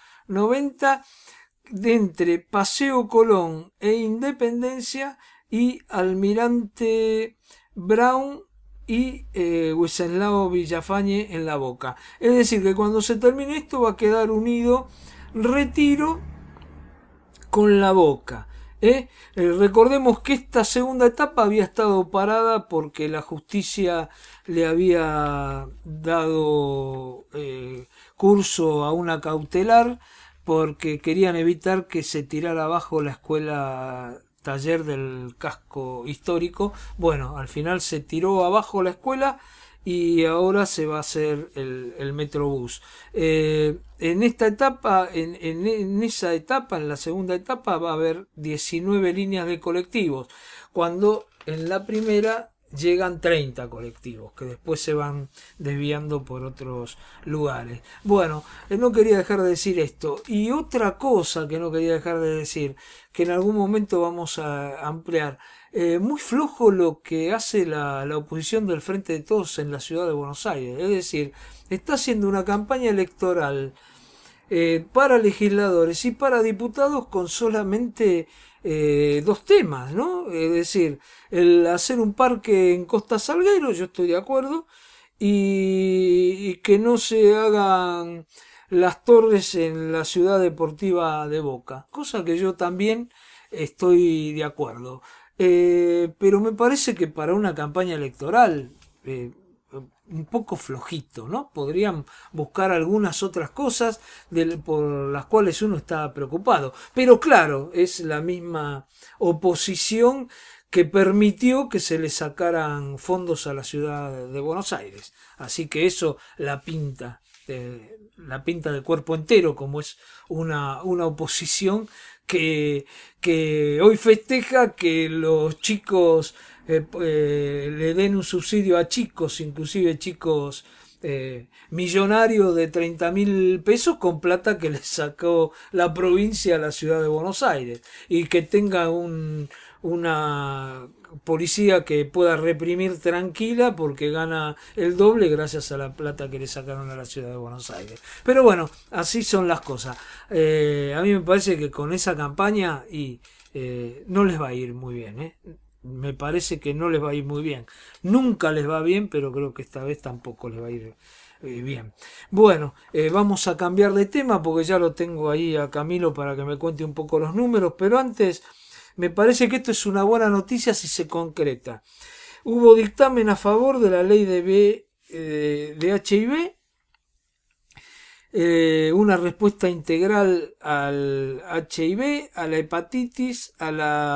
de entre Paseo Colón e Independencia y Almirante Brown y Wenceslao Villafañe en La Boca. Es decir, que cuando se termine esto va a quedar unido Retiro con La Boca. Recordemos que esta segunda etapa había estado parada porque la justicia le había dado curso a una cautelar porque querían evitar que se tirara abajo la escuela taller del casco histórico. Bueno, al final se tiró abajo la escuela y ahora se va a hacer el Metrobús. En esta etapa, en esa etapa, en la segunda etapa, va a haber 19 líneas de colectivos, cuando en la primera llegan 30 colectivos que después se van desviando por otros lugares. Bueno, no quería dejar de decir esto. Y otra cosa que no quería dejar de decir, que en algún momento vamos a ampliar. Muy flojo lo que hace la oposición del Frente de Todos en la ciudad de Buenos Aires. Es decir, está haciendo una campaña electoral para legisladores y para diputados con solamente dos temas, ¿no? Es decir, el hacer un parque en Costa Salguero, yo estoy de acuerdo, y que no se hagan las torres en la ciudad deportiva de Boca, cosa que yo también estoy de acuerdo. Pero me parece que para una campaña electoral un poco flojito, ¿no? Podrían buscar algunas otras cosas por las cuales uno está preocupado. Pero claro, es la misma oposición que permitió que se le sacaran fondos a la ciudad de Buenos Aires. Así que eso la pinta de cuerpo entero, como es una oposición que hoy festeja que los chicos le den un subsidio a chicos, inclusive chicos millonarios de 30.000 pesos con plata que le sacó la provincia a la ciudad de Buenos Aires, y que tenga una policía que pueda reprimir tranquila porque gana el doble gracias a la plata que le sacaron a la ciudad de Buenos Aires. Pero bueno, así son las cosas. A mí me parece que con esa campaña no les va a ir muy bien, me parece que no les va a ir muy bien. Nunca les va bien, pero creo que esta vez tampoco les va a ir bien. Bueno, vamos a cambiar de tema porque ya lo tengo ahí a Camilo para que me cuente un poco los números, pero antes me parece que esto es una buena noticia si se concreta. Hubo dictamen a favor de la ley de HIV, una respuesta integral al HIV, a la hepatitis, a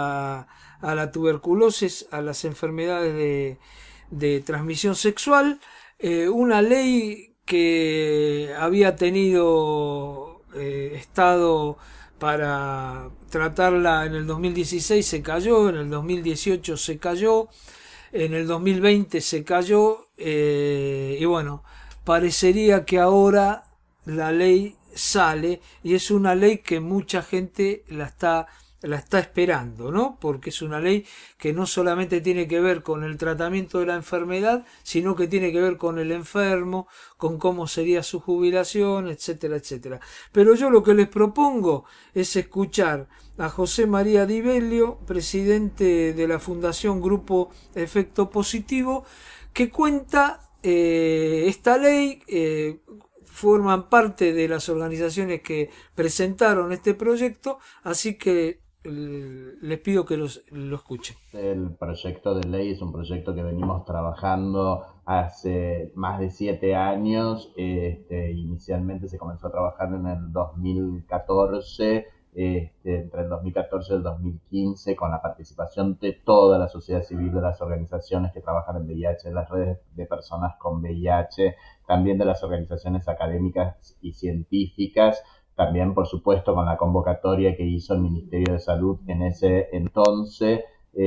la tuberculosis, a las enfermedades de transmisión sexual, una ley que había tenido estado para tratarla en el 2016, se cayó, en el 2018 se cayó, en el 2020 se cayó, y bueno, parecería que ahora la ley sale, y es una ley que mucha gente la está esperando, ¿no? Porque es una ley que no solamente tiene que ver con el tratamiento de la enfermedad, sino que tiene que ver con el enfermo, con cómo sería su jubilación, etcétera, etcétera. Pero yo lo que les propongo es escuchar a José María Di Bellio, presidente de la Fundación Grupo Efecto Positivo, que cuenta esta ley. Forman parte de las organizaciones que presentaron este proyecto, así que les pido que lo escuchen. El proyecto de ley es un proyecto que venimos trabajando hace más de 7 años. Inicialmente se comenzó a trabajar en el 2014, entre el 2014 y el 2015, con la participación de toda la sociedad civil, de las organizaciones que trabajan en VIH, de las redes de personas con VIH, también de las organizaciones académicas y científicas, también por supuesto con la convocatoria que hizo el Ministerio de Salud en ese entonces.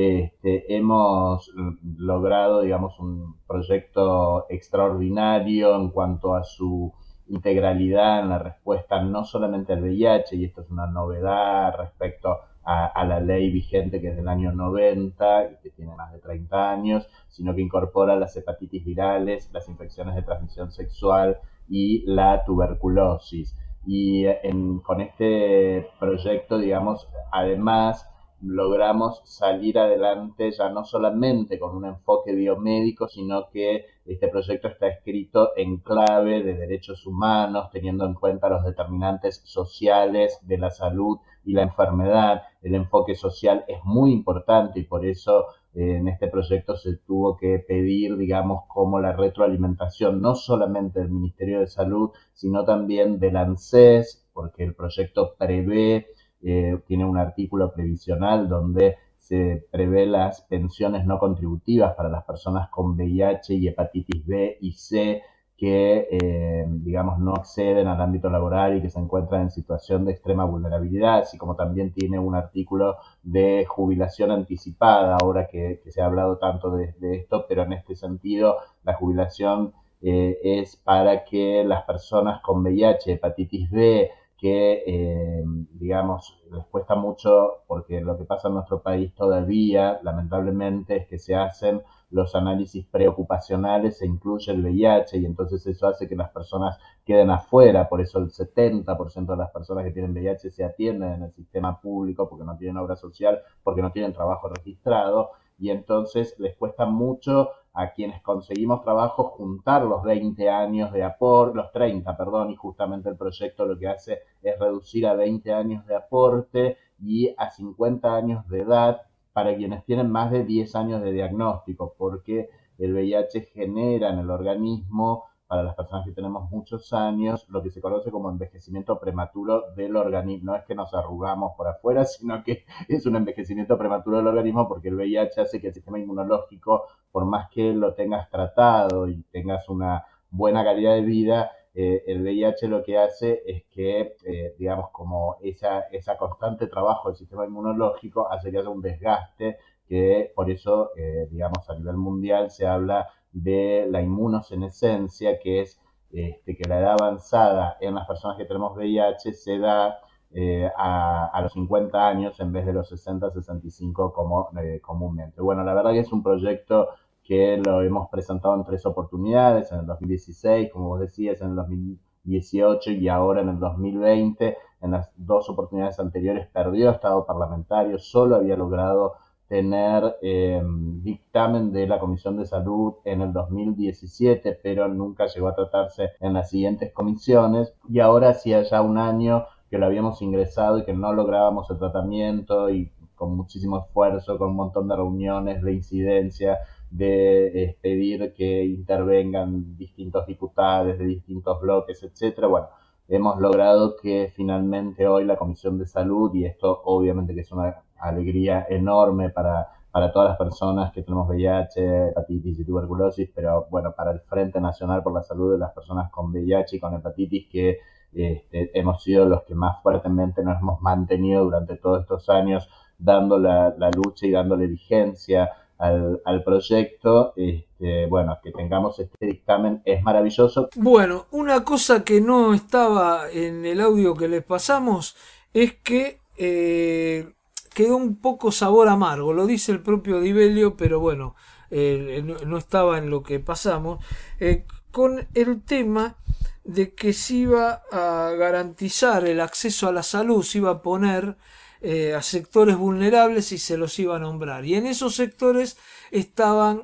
Hemos logrado, digamos, un proyecto extraordinario en cuanto a su integralidad en la respuesta no solamente al VIH, y esto es una novedad respecto a la ley vigente que es del año 90 y que tiene más de 30 años, sino que incorpora las hepatitis virales, las infecciones de transmisión sexual y la tuberculosis. Y con este proyecto, digamos, además logramos salir adelante ya no solamente con un enfoque biomédico, sino que este proyecto está escrito en clave de derechos humanos, teniendo en cuenta los determinantes sociales de la salud y la enfermedad. El enfoque social es muy importante y por eso en este proyecto se tuvo que pedir, digamos, como la retroalimentación no solamente del Ministerio de Salud, sino también del ANSES, porque el proyecto prevé, tiene un artículo previsional donde se prevé las pensiones no contributivas para las personas con VIH y hepatitis B y C, que, digamos, no acceden al ámbito laboral y que se encuentran en situación de extrema vulnerabilidad, así como también tiene un artículo de jubilación anticipada, ahora que se ha hablado tanto de esto, pero en este sentido la jubilación es para que las personas con VIH, hepatitis B, que, digamos, les cuesta mucho, porque lo que pasa en nuestro país todavía, lamentablemente, es que se hacen los análisis preocupacionales, se incluye el VIH y entonces eso hace que las personas queden afuera, por eso el 70% de las personas que tienen VIH se atienden en el sistema público porque no tienen obra social, porque no tienen trabajo registrado y entonces les cuesta mucho a quienes conseguimos trabajo juntar los 20 años de aporte, los 30, perdón, y justamente el proyecto lo que hace es reducir a 20 años de aporte y a 50 años de edad para quienes tienen más de 10 años de diagnóstico, porque el VIH genera en el organismo, para las personas que tenemos muchos años, lo que se conoce como envejecimiento prematuro del organismo. No es que nos arrugamos por afuera, sino que es un envejecimiento prematuro del organismo porque el VIH hace que el sistema inmunológico, por más que lo tengas tratado y tengas una buena calidad de vida, el VIH lo que hace es que, digamos, como esa constante trabajo del sistema inmunológico hace que haya un desgaste, que por eso, digamos, a nivel mundial se habla de la inmunosenescencia, que es que la edad avanzada en las personas que tenemos VIH se da a los 50 años en vez de los 60, 65 como comúnmente. Bueno, la verdad que es un proyecto que lo hemos presentado en 3 oportunidades, en el 2016, como vos decías, en el 2018 y ahora en el 2020. En las 2 oportunidades anteriores perdió estado parlamentario, solo había logrado tener dictamen de la Comisión de Salud en el 2017, pero nunca llegó a tratarse en las siguientes comisiones, y ahora hacía ya un año que lo habíamos ingresado y que no lográbamos el tratamiento, y con muchísimo esfuerzo, con un montón de reuniones, de incidencia, de pedir que intervengan distintos diputados de distintos bloques, etcétera. Bueno, hemos logrado que finalmente hoy la Comisión de Salud, y esto obviamente que es una alegría enorme para todas las personas que tenemos VIH, hepatitis y tuberculosis, pero bueno, para el Frente Nacional por la Salud de las personas con VIH y con hepatitis, que hemos sido los que más fuertemente nos hemos mantenido durante todos estos años, dando la lucha y dándole vigencia al proyecto. Bueno, que tengamos este dictamen es maravilloso. Bueno, una cosa que no estaba en el audio que les pasamos es que quedó un poco sabor amargo, lo dice el propio Dibelio, pero bueno, no estaba en lo que pasamos, con el tema de que se iba a garantizar el acceso a la salud, se iba a poner a sectores vulnerables y se los iba a nombrar, y en esos sectores estaban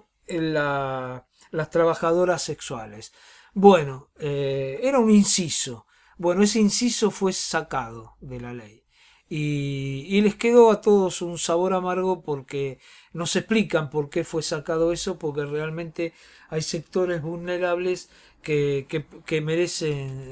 las trabajadoras sexuales. Bueno, era un inciso. Bueno, ese inciso fue sacado de la ley. Y les quedó a todos un sabor amargo porque no se explican por qué fue sacado eso, porque realmente hay sectores vulnerables que merecen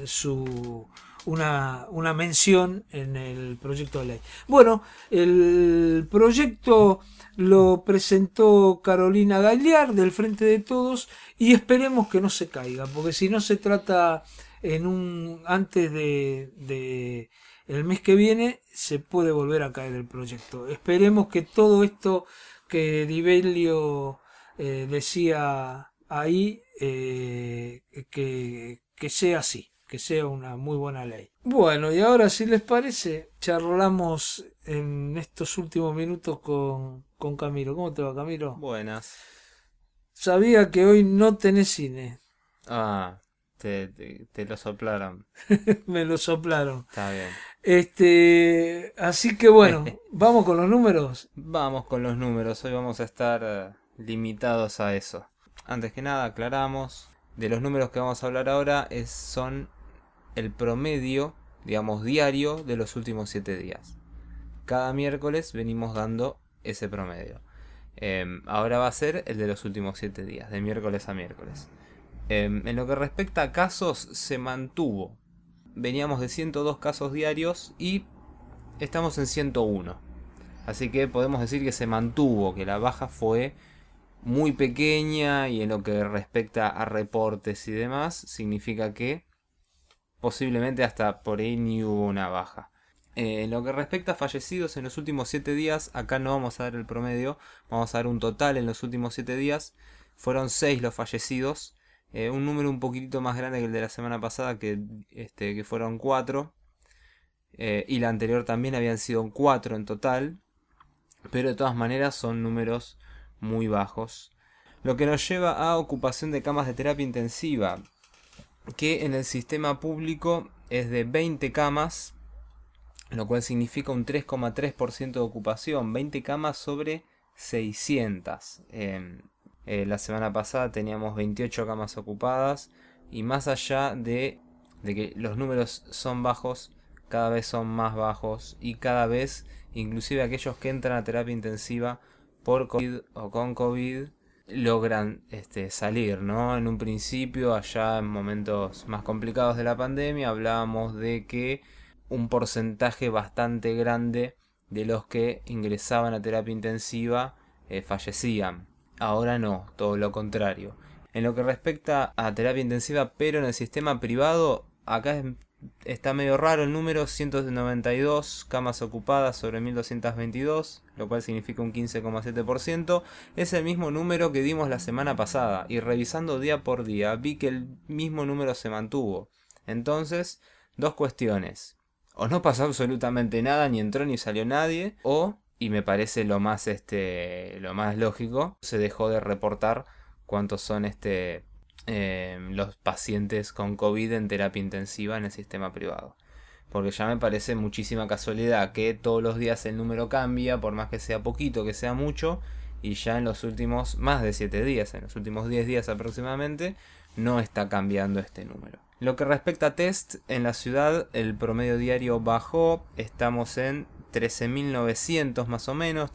una mención en el proyecto de ley. Bueno, el proyecto lo presentó Carolina Gagliar del Frente de Todos y esperemos que no se caiga, porque si no se trata antes de el mes que viene se puede volver a caer el proyecto. Esperemos que todo esto que Dibelio decía ahí que sea así, que sea una muy buena ley. Bueno, y ahora si les parece, charlamos en estos últimos minutos con Camilo. ¿Cómo te va, Camilo? Buenas. Sabía que hoy no tenés cine. Ah, te lo soplaron. Me lo soplaron. Está bien. Así que bueno, ¿vamos con los números? Vamos con los números. Hoy vamos a estar limitados a eso. Antes que nada, aclaramos. De los números que vamos a hablar ahora son el promedio, digamos, diario de los últimos 7 días. Cada miércoles venimos dando ese promedio. Ahora va a ser el de los últimos 7 días, de miércoles a miércoles. En lo que respecta a casos, se mantuvo. Veníamos de 102 casos diarios y estamos en 101. Así que podemos decir que se mantuvo, que la baja fue muy pequeña, y en lo que respecta a reportes y demás, significa que posiblemente hasta por ahí ni hubo una baja. En lo que respecta a fallecidos en los últimos 7 días, acá no vamos a dar el promedio, vamos a dar un total en los últimos 7 días. Fueron 6 los fallecidos, un número un poquitito más grande que el de la semana pasada, que fueron 4. Y la anterior también habían sido 4 en total, pero de todas maneras son números muy bajos. Lo que nos lleva a ocupación de camas de terapia intensiva, que en el sistema público es de 20 camas, lo cual significa un 3,3% de ocupación, 20 camas sobre 600. La semana pasada teníamos 28 camas ocupadas, y más allá de que los números son bajos, cada vez son más bajos, y cada vez inclusive aquellos que entran a terapia intensiva por COVID o con COVID logran salir, ¿no? En un principio, allá en momentos más complicados de la pandemia, hablábamos de que un porcentaje bastante grande de los que ingresaban a terapia intensiva fallecían. Ahora no, todo lo contrario. En lo que respecta a terapia intensiva, pero en el sistema privado, acá está medio raro el número, 192 camas ocupadas sobre 1222, lo cual significa un 15,7%. Es el mismo número que dimos la semana pasada, y revisando día por día vi que el mismo número se mantuvo. Entonces, dos cuestiones: o no pasó absolutamente nada, ni entró ni salió nadie, o, y me parece lo más lógico, se dejó de reportar cuántos son los pacientes con COVID en terapia intensiva en el sistema privado. Porque ya me parece muchísima casualidad que todos los días el número cambia, por más que sea poquito, que sea mucho, y ya en los últimos más de 7 días, en los últimos 10 días aproximadamente, no está cambiando este número. Lo que respecta a test, en la ciudad el promedio diario bajó, estamos en 13.900 más o menos,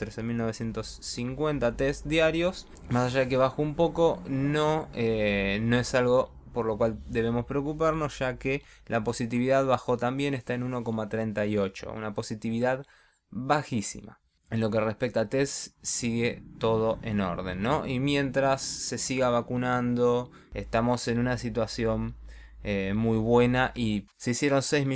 13.950 test diarios. Más allá de que bajó un poco, no es algo por lo cual debemos preocuparnos, ya que la positividad bajó también, está en 1,38, una positividad bajísima. En lo que respecta a test, sigue todo en orden, ¿no? Y mientras se siga vacunando, estamos en una situación muy buena, y se hicieron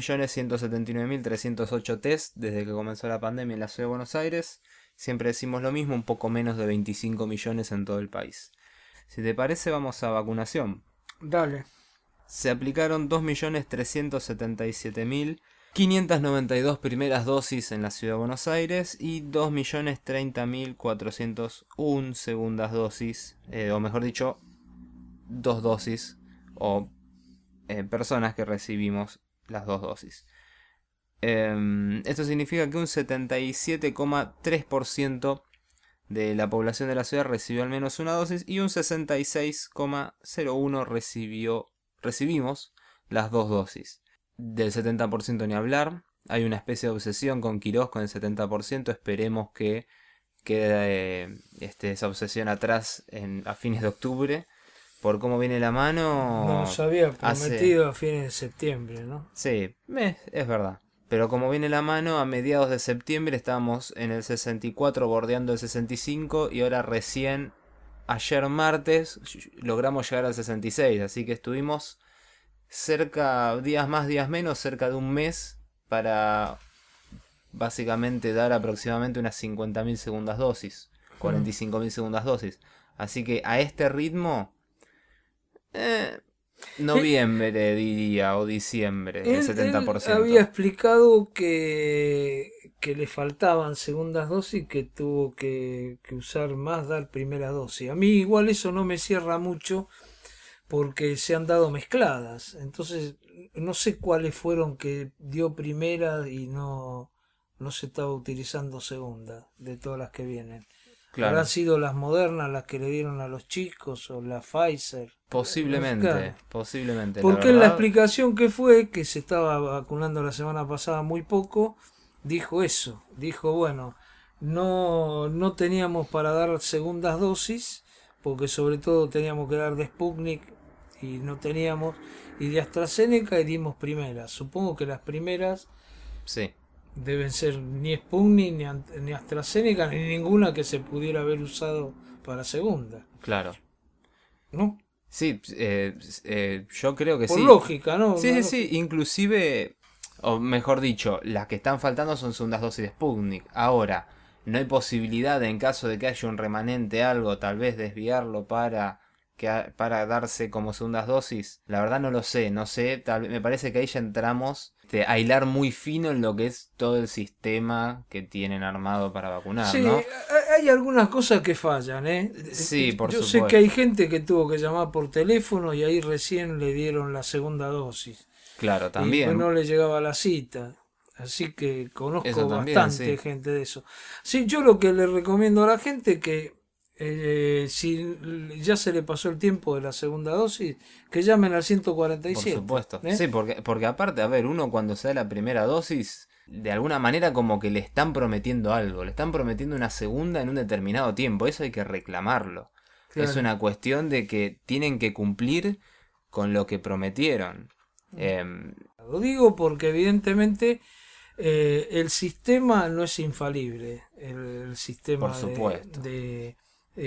6.179.308 test desde que comenzó la pandemia en la ciudad de Buenos Aires. Siempre decimos lo mismo, un poco menos de 25 millones en todo el país. Si te parece, vamos a vacunación. Dale. Se aplicaron 2.037.592 primeras dosis en la ciudad de Buenos Aires y 2.030.401 segundas dosis, o mejor dicho, 2 dosis, o personas que recibimos las 2 dosis. Esto significa que un 77,3% de la población de la ciudad recibió al menos una dosis, y un 66,01% recibimos las 2 dosis. Del 70% ni hablar. Hay una especie de obsesión con Quirós con el 70%. Esperemos que quede esa obsesión atrás a fines de octubre. Por cómo viene la mano... Nos había prometido a fines de septiembre, ¿no? Sí, es verdad. Pero como viene la mano, a mediados de septiembre estábamos en el 64, bordeando el 65, y ahora recién, ayer martes, logramos llegar al 66. Así que estuvimos cerca, días más, días menos, cerca de un mes para básicamente dar aproximadamente unas 50.000 segundas dosis, 45.000 segundas dosis. Así que a este ritmo... noviembre diría, o diciembre, el 70%. Él había explicado que le faltaban segundas dosis, que tuvo que usar más, dar primera dosis. A mí igual eso no me cierra mucho, porque se han dado mezcladas. Entonces no sé cuáles fueron que dio primera y no se estaba utilizando segunda, de todas las que vienen. Claro. ¿Habrán sido las Modernas las que le dieron a los chicos, o la Pfizer? Posiblemente. Porque la explicación que fue que se estaba vacunando la semana pasada muy poco, dijo eso. Dijo, bueno, no teníamos para dar segundas dosis, porque sobre todo teníamos que dar de Sputnik y no teníamos, y de AstraZeneca, y dimos primeras. Supongo que las primeras... Sí. Deben ser ni Sputnik, ni AstraZeneca, ni ninguna que se pudiera haber usado para segunda. Claro. ¿No? Sí, yo creo que Por sí. lógica, ¿no? Sí, inclusive, o mejor dicho, las que están faltando son segundas dosis de Sputnik. Ahora, no hay posibilidad en caso de que haya un remanente, algo, tal vez desviarlo para darse como segundas dosis. La verdad no lo sé, me parece que ahí ya entramos a hilar muy fino en lo que es todo el sistema que tienen armado para vacunar, sí, ¿no? Hay algunas cosas que fallan, ¿eh? Sí, por Yo supuesto. sé que hay gente que tuvo que llamar por teléfono y ahí recién le dieron la segunda dosis. Claro, Y también. pues no le llegaba la cita. Así que conozco Eso también, bastante sí. gente de eso. Sí, yo lo que le recomiendo a la gente que si ya se le pasó el tiempo de la segunda dosis, que llamen al 147. Por supuesto. ¿eh? Sí, porque aparte, a ver, uno cuando se da la primera dosis, de alguna manera como que le están prometiendo algo, le están prometiendo una segunda en un determinado tiempo, eso hay que reclamarlo. Claro. Es una cuestión de que tienen que cumplir con lo que prometieron. Lo digo porque evidentemente el sistema no es infalible, el sistema Por supuesto. de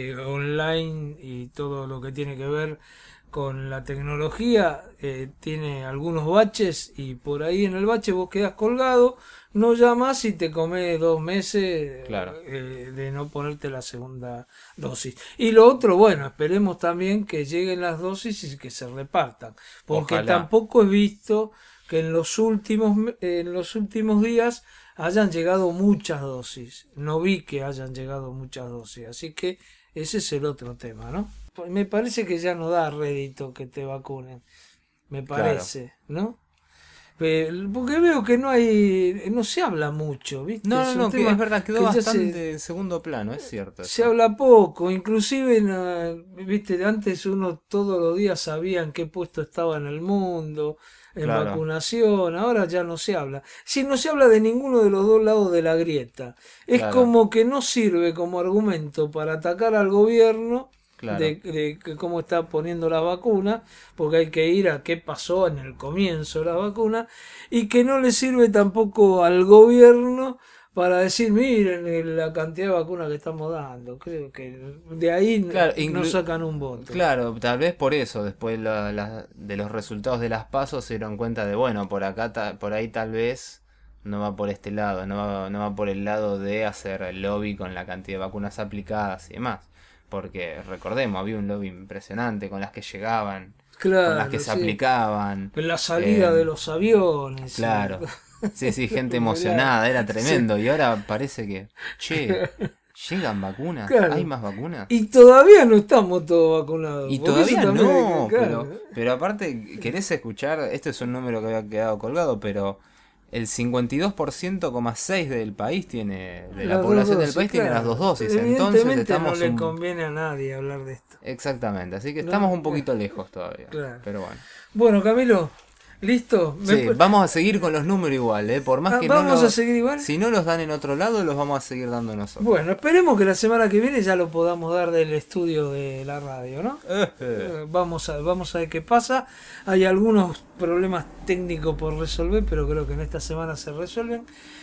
online y todo lo que tiene que ver con la tecnología tiene algunos baches y por ahí en el bache vos quedás colgado, no llamas y te comes 2 meses Claro. de no ponerte la segunda dosis. Y lo otro, bueno, esperemos también que lleguen las dosis y que se repartan, porque Ojalá. tampoco he visto que en los últimos días hayan llegado muchas dosis. No vi que hayan llegado muchas dosis, así que ese es el otro tema, ¿no? Me parece que ya no da rédito que te vacunen, me parece, ¿no? Porque veo que no se habla mucho, ¿viste? No, que tema es verdad, quedó que ya bastante en segundo plano, es cierto. se eso. habla poco, inclusive, viste, antes uno todos los días sabía en qué puesto estaba en el mundo, en Claro. vacunación, ahora ya no se habla. Si no se habla de ninguno de los dos lados de la grieta, es Claro. como que no sirve como argumento para atacar al gobierno. Claro. De cómo está poniendo las vacunas, porque hay que ir a qué pasó en el comienzo de la vacuna, y que no le sirve tampoco al gobierno para decir, miren la cantidad de vacunas que estamos dando. Creo que de ahí Claro, no sacan un voto. Claro, tal vez por eso, después de los resultados de las PASO se dieron cuenta de, bueno, por acá, por ahí tal vez no va por este lado, no va por el lado de hacer el lobby con la cantidad de vacunas aplicadas y demás. Porque recordemos, había un lobby impresionante con las que llegaban, Claro, con las que se sí. aplicaban. En la salida de los aviones. Claro. Sí, gente emocionada, era tremendo. Sí. Y ahora parece que, che, ¿llegan vacunas? Claro. ¿Hay más vacunas? Y todavía no estamos todos vacunados. Y porque todavía eso también no, hay que- claro. pero aparte, ¿querés escuchar? Este es un número que había quedado colgado, pero el 52,6% del país tiene, de la Las población dos del país dosis, tiene las claro. dos dosis. Entonces Evidentemente estamos no le conviene a nadie hablar de esto. Exactamente, así que No, estamos un poquito lejos todavía. Claro. Pero bueno. Bueno, Camilo, ¿listo? Sí, vamos a seguir con los números igual, por más que ¿Vamos no a seguir igual? Si no los dan en otro lado, los vamos a seguir dando nosotros. Bueno, esperemos que la semana que viene ya lo podamos dar del estudio de la radio, ¿no? Vamos a ver qué pasa. Hay algunos problemas técnicos por resolver, pero creo que en esta semana se resuelven.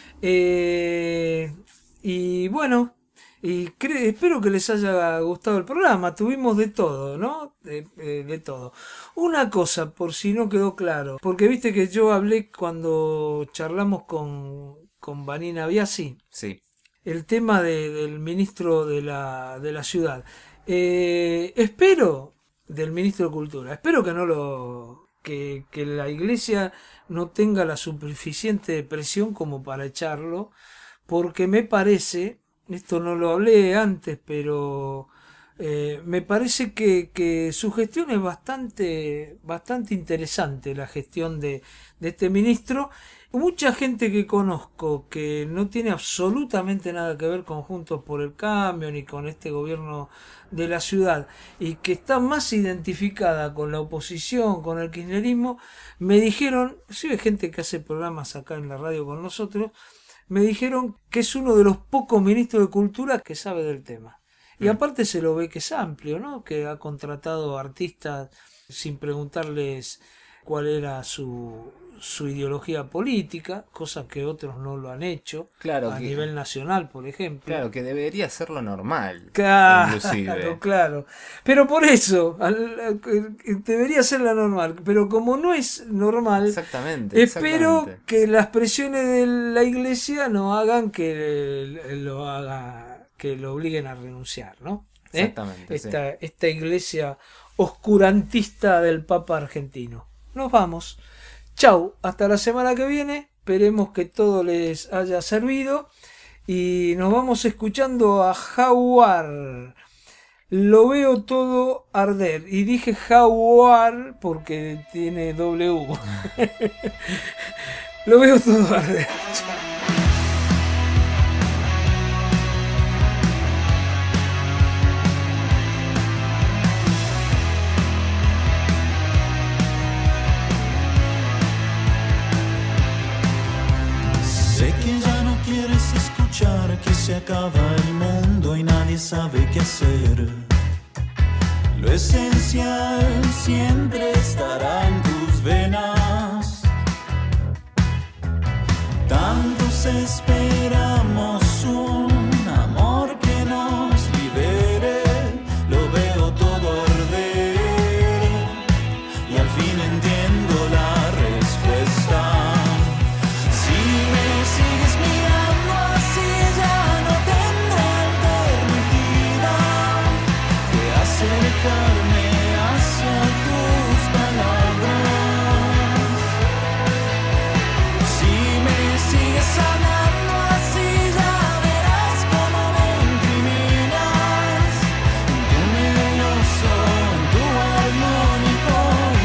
Y bueno, espero que les haya gustado el programa. Tuvimos de todo, ¿no? De todo. Una cosa, por si no quedó claro, porque viste que yo hablé cuando charlamos con Vanina Biasi. Sí. El tema del ministro de la ciudad. Espero, del ministro de Cultura, espero que no que la iglesia no tenga la suficiente presión como para echarlo, porque me parece, esto no lo hablé antes, pero me parece que su gestión es bastante interesante, la gestión de este ministro. Mucha gente que conozco que no tiene absolutamente nada que ver con Juntos por el Cambio ni con este gobierno de la ciudad y que está más identificada con la oposición, con el kirchnerismo, me dijeron, si hay gente que hace programas acá en la radio con nosotros, me dijeron que es uno de los pocos ministros de Cultura que sabe del tema. Y aparte se lo ve que es amplio, ¿no? Que ha contratado artistas sin preguntarles cuál era su ideología política, cosa que otros no lo han hecho, claro, a nivel nacional, por ejemplo. Claro, que debería ser lo normal. Claro, inclusive. claro. Pero por eso, debería ser la normal. Pero como no es normal, espero que las presiones de la iglesia no hagan que lo obliguen a renunciar, ¿no? Exactamente. Esta iglesia oscurantista del Papa argentino. Nos vamos. Chau, hasta la semana que viene. Esperemos que todo les haya servido. Y nos vamos escuchando a Jaguar. Lo veo todo arder. Y dije Jaguar porque tiene W. Lo veo todo arder. Chau. Sé que ya no quieres escuchar que se acaba el mundo y nadie sabe qué hacer. Lo esencial siempre estará en tus venas. Tantos esperamos un amor que nos libere. Lo veo todo arder y al fin entiendo la respuesta. Acercarme hacia tus palabras. Si me sigues hablando así, ya verás cómo me incriminas. Tu meloso, tu armónico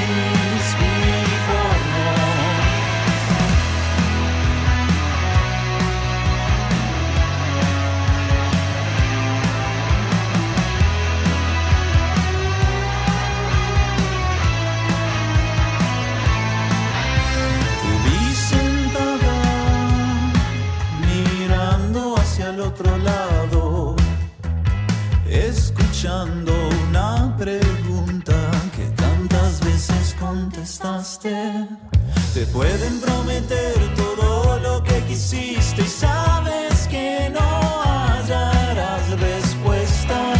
otro lado, escuchando una pregunta que tantas veces contestaste. Te pueden prometer todo lo que quisiste y sabes que no hallarás respuestas.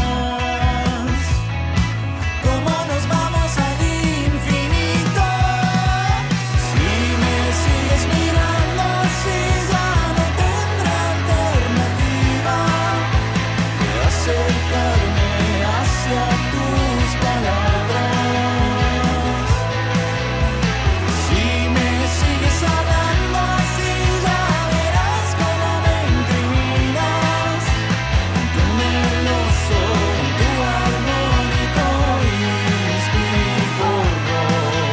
¿Cómo nos vamos al infinito? Si me sigues mirando así, ya no tendré alternativa que acercarme hacia tus palabras. Si me sigues hablando así, ya verás cómo me incriminas. Tu meloso, tu armónico inspirador.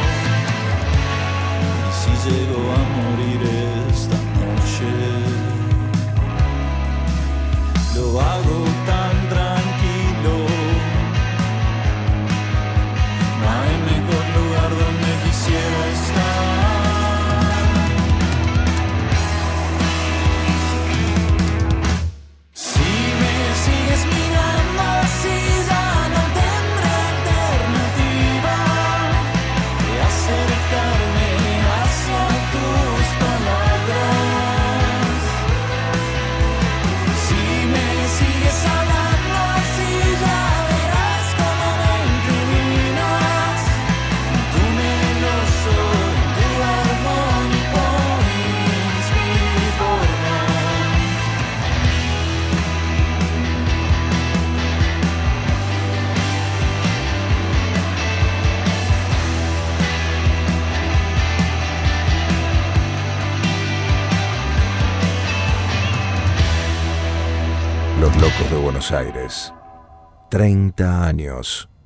Y si llego a morir esta noche, lo hago tan tranquilo. No hay mejor lugar donde quisiera estar. Si me sigues mirando así, ya no tendré alternativa que acercarme hacia tus palabras. Si me sigues hablando así, ya verás cómo me incriminas. Tu meloso, tu armónico inspirador. Los Locos de Buenos Aires. 30 años.